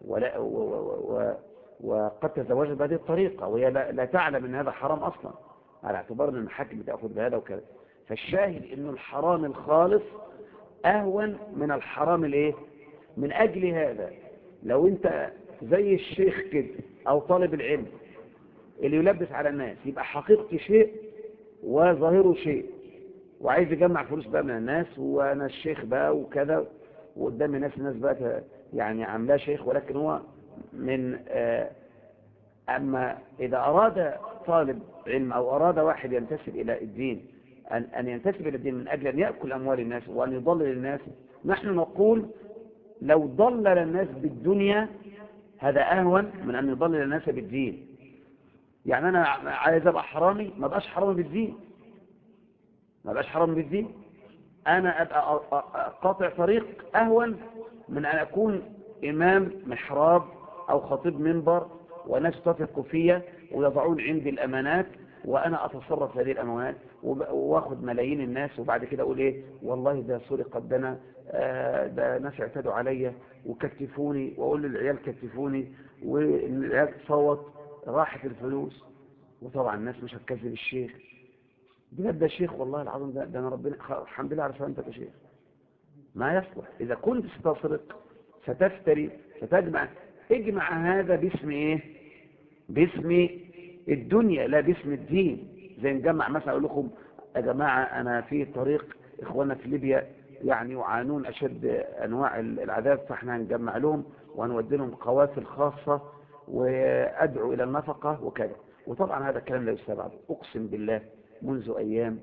S1: وقد تزوجت بهذه الطريقة وهي لا تعلم أن هذا حرام أصلا، على اعتبار أن المحاكم بتأخذ بهذا وكذا. فالشاهد أنه الحرام الخالص أهون من الحرام الإيه؟ من أجل هذا لو أنت زي الشيخ كده أو طالب العلم اللي يلبس على الناس، يبقى حقيقتي شيء وظاهره شيء، وعايز يجمع فلوس بقى من الناس، وأنا الشيخ بقى وكذا، وقدام الناس بقى يعني عاملاه شيخ، ولكن هو من أما إذا أراد طالب علم أو أراد واحد ينتسب إلى الدين أن ينتسب إلى الدين من أجل أن يأكل أموال الناس وأن يضلل الناس، نحن نقول لو ضلل الناس بالدنيا هذا أهون من أن يضلل الناس بالدين. يعني أنا عايز أبقى حرامي، ما بقاش حرامي بالدين، ما بقاش حرامي بالدين. أنا أبقى قاطع طريق أهون من أن أكون إمام محراب أو خطيب منبر وناس تثق فيا ويضعون عندي الأمانات وأنا أتصرف هذه الأمانات وأخذ ملايين الناس، وبعد كده أقول إيه؟ والله ده سرقت، ده ناس اعتدوا عليا وكتفوني، وأقول للعيال كتفوني، والعيال تصوت، راحت الفلوس. وطبعا الناس مش هتكذب الشيخ، ده شيخ والله العظيم، ده أنا ربنا الحمد لله على سلامتك يا شيخ. ما يصلح. إذا كنت ستسرق، ستفتري، ستجمع، اجمع هذا باسم إيه؟ باسم الدنيا لا باسم الدين. زي نجمع مثلا أقول لكم يا جماعة أنا في طريق إخواننا في ليبيا يعني يعانون أشد أنواع العذاب، فإحنا هنجمع لهم وهنودي لهم قوافل خاصة وأدعو إلى النفقة وكذا. وطبعا هذا الكلام لا يستبعد. أقسم بالله منذ أيام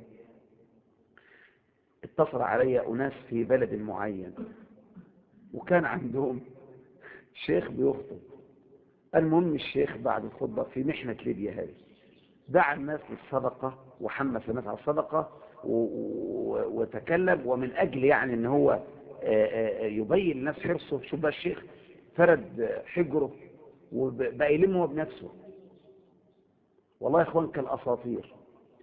S1: اتصل علي أناس في بلد معين وكان عندهم شيخ بيخطب. المهم الشيخ بعد الخطبة في محنة ليبيا هذه دعا الناس للصدقة وحمس الناس على الصدقة وتكلم، ومن أجل يعني أن هو يبين الناس حرصه. شوف بقى الشيخ فرد حجره وبقى يلمه بنفسه، والله يا إخوان كالأساطير،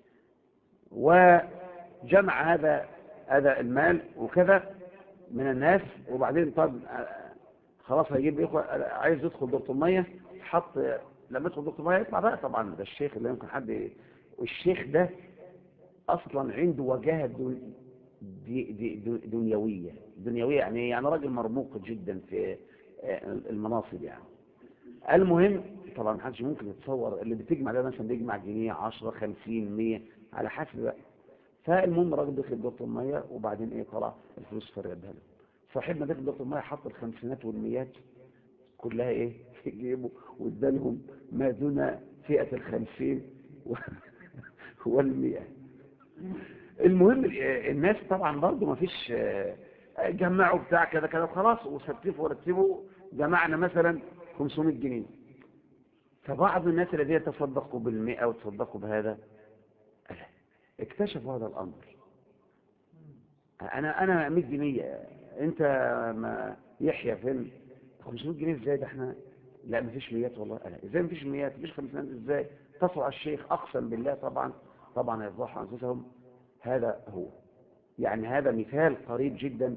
S1: وجمع هذا المال وكذا من الناس. وبعدين طب خلاص هيجيب إخوة عايز يدخل دورة المية، حط لما يدخل دورة المية يطلع بقى. طبعا ده الشيخ اللي يمكن حد، والشيخ ده أصلا عنده وجاهة دنيوية يعني راجل مرموق جدا في المناصب يعني. المهم طبعا محدش ممكن يتصور اللي بتجمع ده مثلا بيجمع جنيه 10 50 100 على حسب بقى. فالمهم الراجل دخل دورة المية وبعدين ايه طلع الفلوس فرقدها له. صاحبنا دخل دورة المية حط الخمسينات والميات كلها ايه في جيبه وادالهم ما دون فئة ال50 وال100. المهم الناس طبعا برضه ما فيش جمعوا بتاع كذا كذا وخلاص وستفوا ورتبوا، جمعنا مثلا 500 جنيه. فبعض الناس الذين تصدقوا بال100 وتصدقوا بهذا اكتشفوا هذا الامر. انا 100 جنيه، انت ما يحيى فين 500 جنيه ازاي؟ ده احنا لا مفيش ميات والله. ازاي مفيش ميات؟ مفيش 500 ازاي؟ اتصلوا على الشيخ اقسم بالله طبعا يفضحوا انفسهم. هذا هو يعني هذا مثال قريب جدا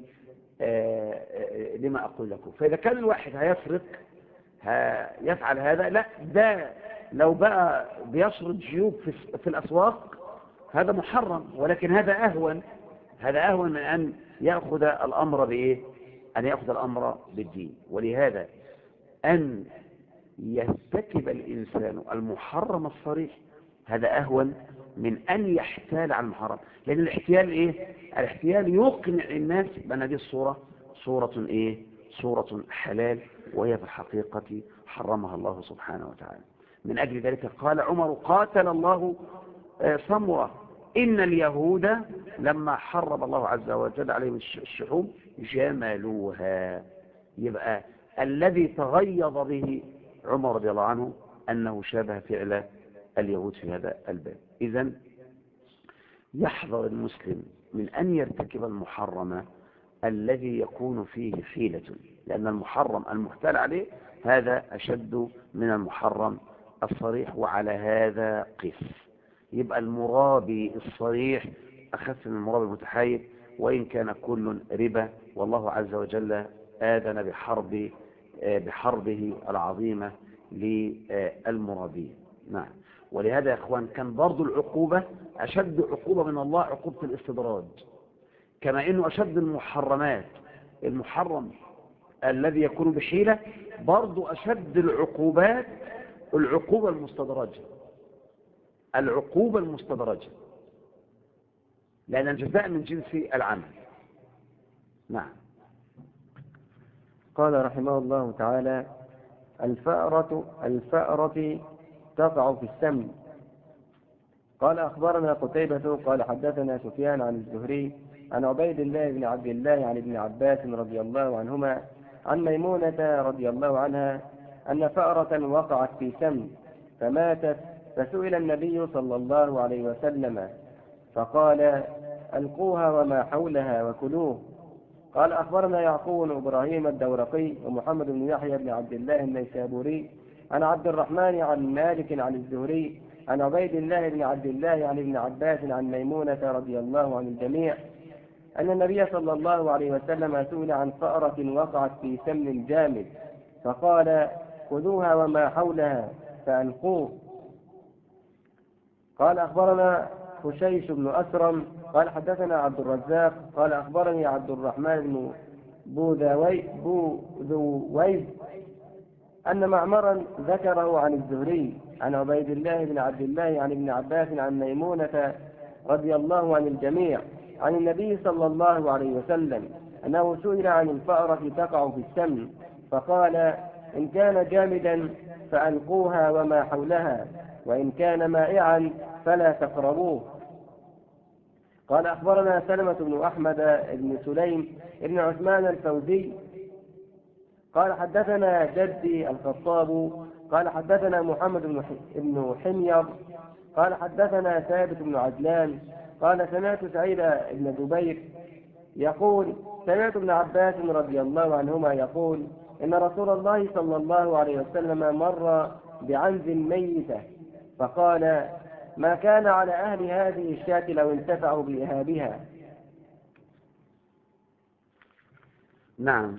S1: لما اقول لكم. فاذا كان الواحد هيسرق يفعل هذا، لا ده لو بقى بيشرط جيوب في الأسواق هذا محرم، ولكن هذا أهون من أن يأخذ الأمر بإيه؟ أن يأخذ الأمر بالدين. ولهذا أن يرتكب الإنسان المحرم الصريح هذا أهون من أن يحتال على المحرم، لأن الاحتيال إيه؟ الاحتيال يقنع الناس بأن هذه الصورة صورة إيه؟ صورة حلال، وهي في الحقيقة حرمها الله سبحانه وتعالى. من أجل ذلك قال عمر قاتل الله سمرة إن اليهود لما حرم الله عز وجل عليهم الشحوم جملوها. يبقى الذي تغيظ به عمر رضي الله عنه أنه شابه فعل اليهود في هذا الباب. إذن يحذر المسلم من أن يرتكب المحرم الذي يكون فيه حيلة، لأن المحرم المحتال عليه هذا أشد من المحرم الصريح، وعلى هذا قس. يبقى المرابي الصريح أخف من المرابي المتحايل، وإن كان كل ربا، والله عز وجل آذن بحربه العظيمة للمرابين. نعم. ولهذا يا إخوان كان برضو العقوبة أشد عقوبة من الله عقوبة الاستدراج، كما إنه أشد المحرمات المحرم الذي يكون بحيلة، برضو أشد العقوبات العقوبة المستدرجة، لأن الجزاء من جنس العمل. نعم.
S2: قال رحمه الله تعالى: الفأرة تقع في السمن. قال أخبرنا قتيبة قال حدثنا سفيان عن الزهري عن عبيد الله بن عبد الله عن ابن عباس رضي الله عنهما عن ميمونة رضي الله عنها أن فأرة وقعت في سمن فماتت، فسئل النبي صلى الله عليه وسلم فقال: ألقوها وما حولها وكلوه. قال أخبرنا يعقوب بن إبراهيم الدورقي ومحمد بن يحيى بن عبد الله النيسابوري عن عبد الرحمن عن مالك عن الزهري عن عبيد الله بن عبد الله عن ابن عباس عن ميمونة رضي الله عن الجميع أن النبي صلى الله عليه وسلم سئل عن فأرة وقعت في سمن جامد فقال: خذوها وما حولها فألقوه. قال أخبرنا خشيش بن أسرم قال حدثنا عبد الرزاق قال أخبرني عبد الرحمن بن بوذويز أن معمرا ذكره عن الزهري عن عبيد الله بن عبد الله عن ابن عباس عن ميمونة رضي الله عن الجميع عن النبي صلى الله عليه وسلم أنه سئل عن الفأرة تقع في السمن فقال: إن كان جامدا فألقوها وما حولها، وإن كان مائعا فلا تقربوه. قال أخبرنا سلمة بن أحمد بن سليم بن عثمان الفوزي قال حدثنا جدي الخطاب قال حدثنا محمد بن حمير قال حدثنا ثابت بن عجلان قال سمعت سعيد بن جبير يقول: سمعت ابن عباس رضي الله عنهما يقول: إن رسول الله صلى الله عليه وسلم مر بعنز ميتة فقال: ما كان على أهل هذه الشاة لو انتفعوا بإهابها.
S1: نعم.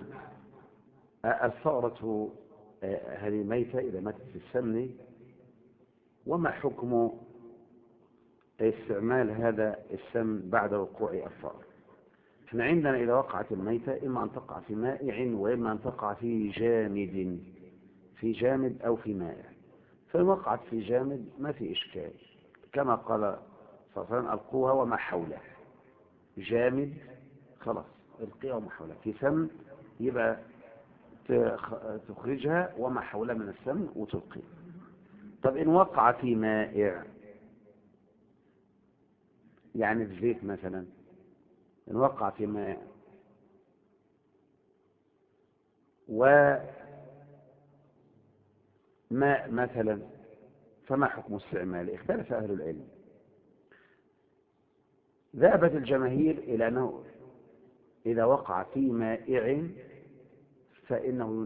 S1: الفأرة هذه ميتة إذا ماتت في السمن، وما حكم استعمال هذا السمن بعد وقوع الفأر؟ احنا عندنا إذا وقعت الميتة إما أن تقع في مائع وإما أن تقع في جامد أو في مائع. فإن وقعت في جامد ما في إشكال، كما قال صلى الله عليه وسلم: ألقوها وما حولها. جامد خلاص القيها وما حولها. في سمن يبقى تخرجها وما حولها من السمن وتلقيها. طب إن وقع في مائع، يعني في زيت مثلا، إن وقع في ماء وماء مثلا، فما حكم استعماله؟ اختلف أهل العلم. ذهبت الجماهير إلى أنه إذا وقع في مائع فإنه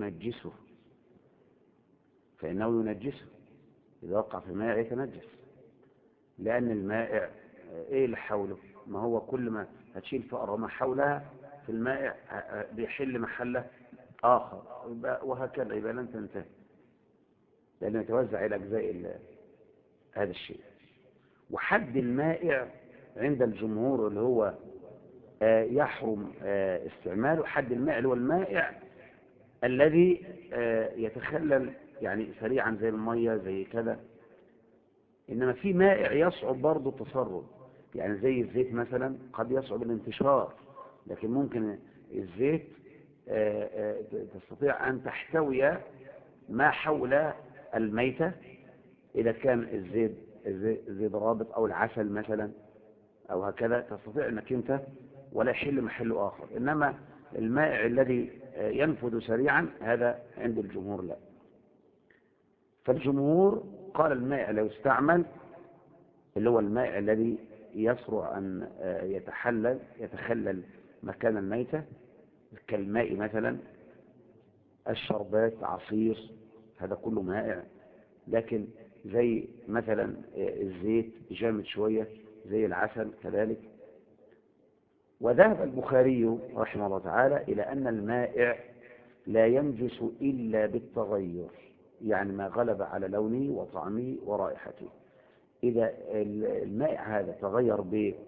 S1: ينجسه. إذا وقع في مائع يتنجس، لأن المائع إيه اللي حوله؟ ما هو كل ما هتشيل فأرة وما حولها في المائع بيحل محله آخر، وهكذا يبقى لن تنتهي، لأنه يتوزع إلى أجزاء هذا الشيء. وحد المائع عند الجمهور اللي هو يحرم استعماله، حد المائع اللي هو المائع الذي يتخلل يعني سريعا زي المية زي كذا. إنما في مائع يصعب برضه التصرف، يعني زي الزيت مثلا قد يصعب الانتشار، لكن ممكن الزيت تستطيع أن تحتوي ما حول الميتة إذا كان الزيت رابط أو العسل مثلا أو هكذا، تستطيع أنك أنت ولا يحل محل آخر. إنما المائع الذي ينفذ سريعا هذا عند الجمهور لا. فالجمهور قال المائع لو استعمل اللي هو المائع الذي يسرع أن يتخلل مكان الميتة كالماء مثلا، الشربات، عصير، هذا كله مائع. لكن زي مثلا الزيت جامد شوية زي العسل كذلك. وذهب البخاري رحمه الله تعالى إلى أن المائع لا ينجس إلا بالتغير، يعني ما غلب على لونه وطعمه ورائحته. إذا المائع هذا تغير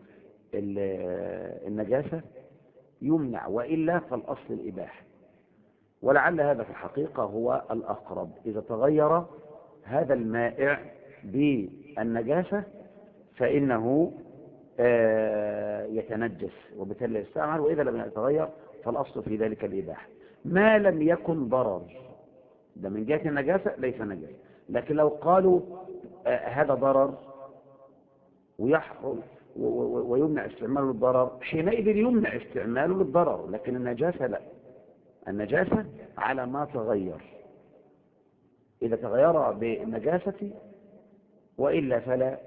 S1: بالنجاسة يمنع، وإلا فالأصل الإباحة. ولعل هذا في الحقيقة هو الأقرب. إذا تغير هذا المائع بالنجاسة فإنه يتنجس وبالتالي يستعمل، وإذا لم يتغير فالأصل في ذلك الإباحة ما لم يكن ضرر. ده من جهة النجاسة ليس نجاسة. لكن لو قالوا هذا ضرر ويحرم ويمنع استعماله للضرر، حينئذ يمنع استعماله للضرر. لكن النجاسة لا، النجاسة على ما تغير، إذا تغير بالنجاسة وإلا فلا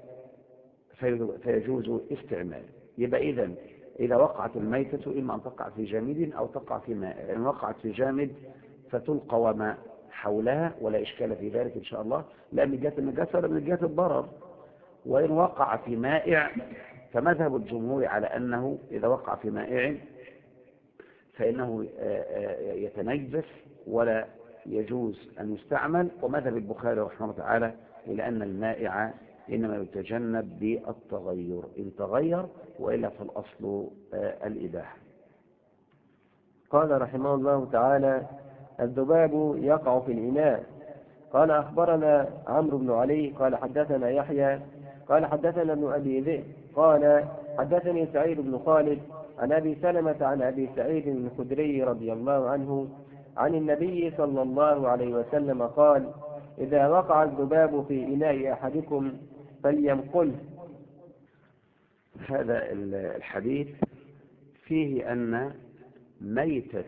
S1: فيجوز استعماله. يبقى إذا وقعت الميتة إما أن تقع في جامد أو تقع في ماء. إن وقعت في جامد فتلقى وما حولها ولا إشكال في ذلك إن شاء الله، لا من جهة النجاسة ولا من جهة الضرر. وإن وقع في مائع فمذهب الجمهور على أنه إذا وقع في مائع فإنه يتنجس ولا يجوز أن يستعمل. ومذهب البخاري رحمه الله تعالى إلى أن المائع إنما يتجنب بالتغير، إن تغير، وإلا فالأصل الإباحة.
S2: قال رحمه الله تعالى: الذباب يقع في الإناء. قال أخبرنا عمرو بن علي قال حدثنا يحيى قال حدثنا ابن أبي ذئب قال حدثني سعيد بن خالد عن أبي سلمة عن أبي سعيد الخدري رضي الله عنه عن النبي صلى الله عليه وسلم قال: إذا وقع الذباب في إناء أحدكم فلينقله.
S1: هذا الحديث فيه أن ميتة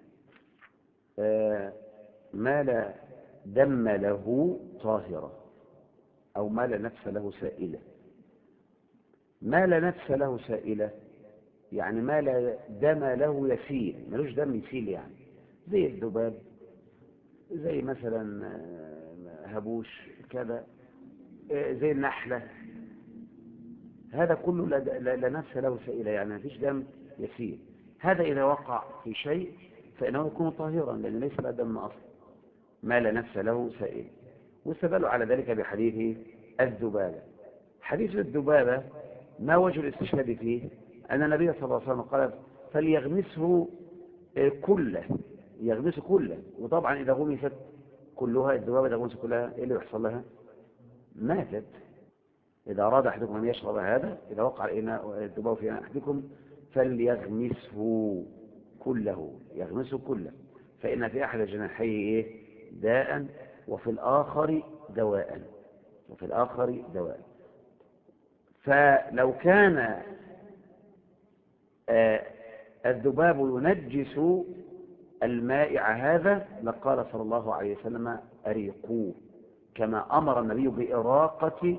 S1: ما لا دم له طاهرة أو ما لا نفس له سائلة. ما لا نفس له سائلة يعني ما لا دم له يسيل، ملوش دم يسيل، يعني زي الذباب، زي مثلا هبوش كذا، زي النحلة، هذا كله لا نفس له سائلة، يعني ما فيش دم يسيل. هذا إذا وقع في شيء فإنه يكون طاهرا لأن ليس له دم أصلا، ما لا نفس له سائل. واستدلوا على ذلك بحديث الذبابة. حديث الذبابة ما وجه الاستشهاد فيه؟ أن النبي صلى الله عليه وسلم قال فليغمسه كله، يغمسه كله. وطبعا إذا غمست كلها الذبابة، إذا غمست كلها إيه اللي يحصل لها؟ ماتت. إذا أراد أحدكم أن يشرب هذا، إذا وقع الذباب في أحدكم فليغمسه كله، يغمسه كله، فإن في أحد جناحيه داء وفي الآخر دواء، وفي الآخر دواء. فلو كان الذباب ينجس المائع هذا لقال صلى الله عليه وسلم أريقوه، كما أمر النبي بإراقة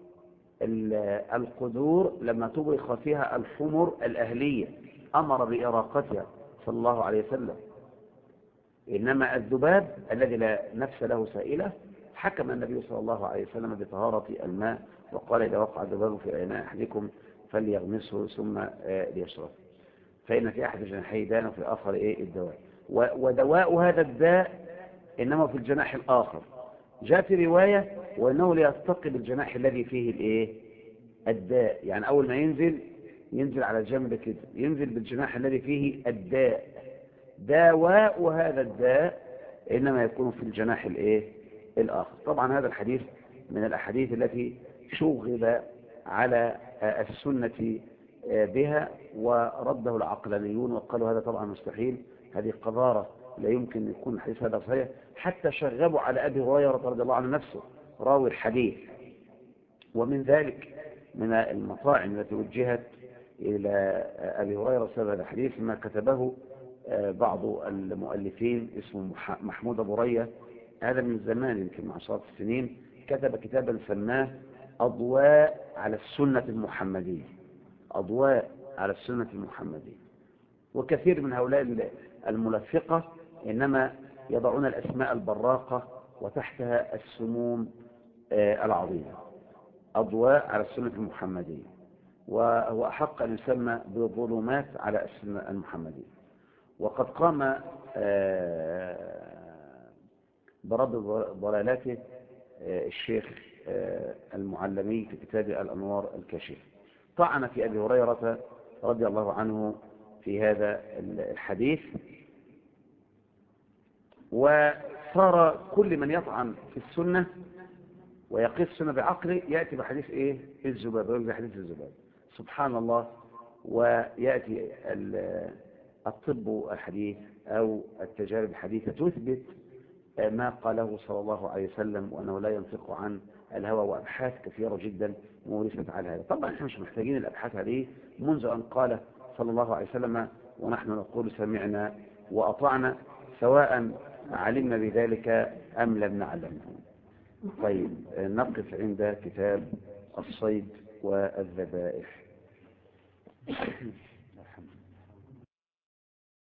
S1: القدور لما طبخ فيها الحمر الأهلية، أمر بإراقتها صلى الله عليه وسلم. إنما الذباب الذي لا نفس له سائلة حكم النبي صلى الله عليه وسلم بطهارة الماء، وقال إذا وقع الذباب في إناء أحدكم فليغمسه ثم ليشرب، فإن في أحد جناحيه داء وفي الآخر الدواء. ودواء هذا الداء إنما في الجناح الآخر، جاء في رواية وأنه ليستقي بالجناح الذي فيه الإيه؟ الداء. يعني أول ما ينزل على جنب كده، ينزل بالجناح الذي فيه الداء. دواء هذا الداء إنما يكون في الجناح الإيه؟ الآخر. طبعا هذا الحديث من الأحاديث التي شغل على السنة بها ورده العقلانيون وقالوا هذا طبعا مستحيل، هذه قذارة، لا يمكن يكون الحديث هذا صحيح. حتى شغبوا على أبي هريرة رضي الله عنه نفسه راوي الحديث. ومن ذلك من المطاعن التي وجهت إلى أبي هريرة بسبب هذا الحديث ما كتبه بعض المؤلفين اسمه محمود أبو رية، هذا من زمان يمكن من عشرات السنين، كتب كتابا سماه أضواء على السنة المحمدية. أضواء على السنة المحمدية. وكثير من هؤلاء الملفقة إنما يضعون الأسماء البراقة وتحتها السموم العظيمة. أضواء على السنة المحمدية، وهو أحق أن يسمى بظلمات على السنة المحمدية. وقد قام برد ضلالاته الشيخ المعلمي في كتاب الأنوار الكاشفة، طعن في أبي هريرة رضي الله عنه في هذا الحديث. وصار كل من يطعن في السنة ويقيس السنة بعقله يأتي بحديث إيه؟ الذباب، ويقول حديث الذباب. سبحان الله. ويأتي الطب الحديث أو التجارب الحديثة تثبت ما قاله صلى الله عليه وسلم وأنه لا ينطق عن الهوى، وأبحاث كثيرة جدا مورثت على هذا. طبعا احنا مش محتاجين الأبحاث هذه منذ أن قال صلى الله عليه وسلم ونحن نقول سمعنا وأطعنا، سواء علمنا بذلك أم لم نعلم. طيب نقف عند كتاب الصيد والذبائح.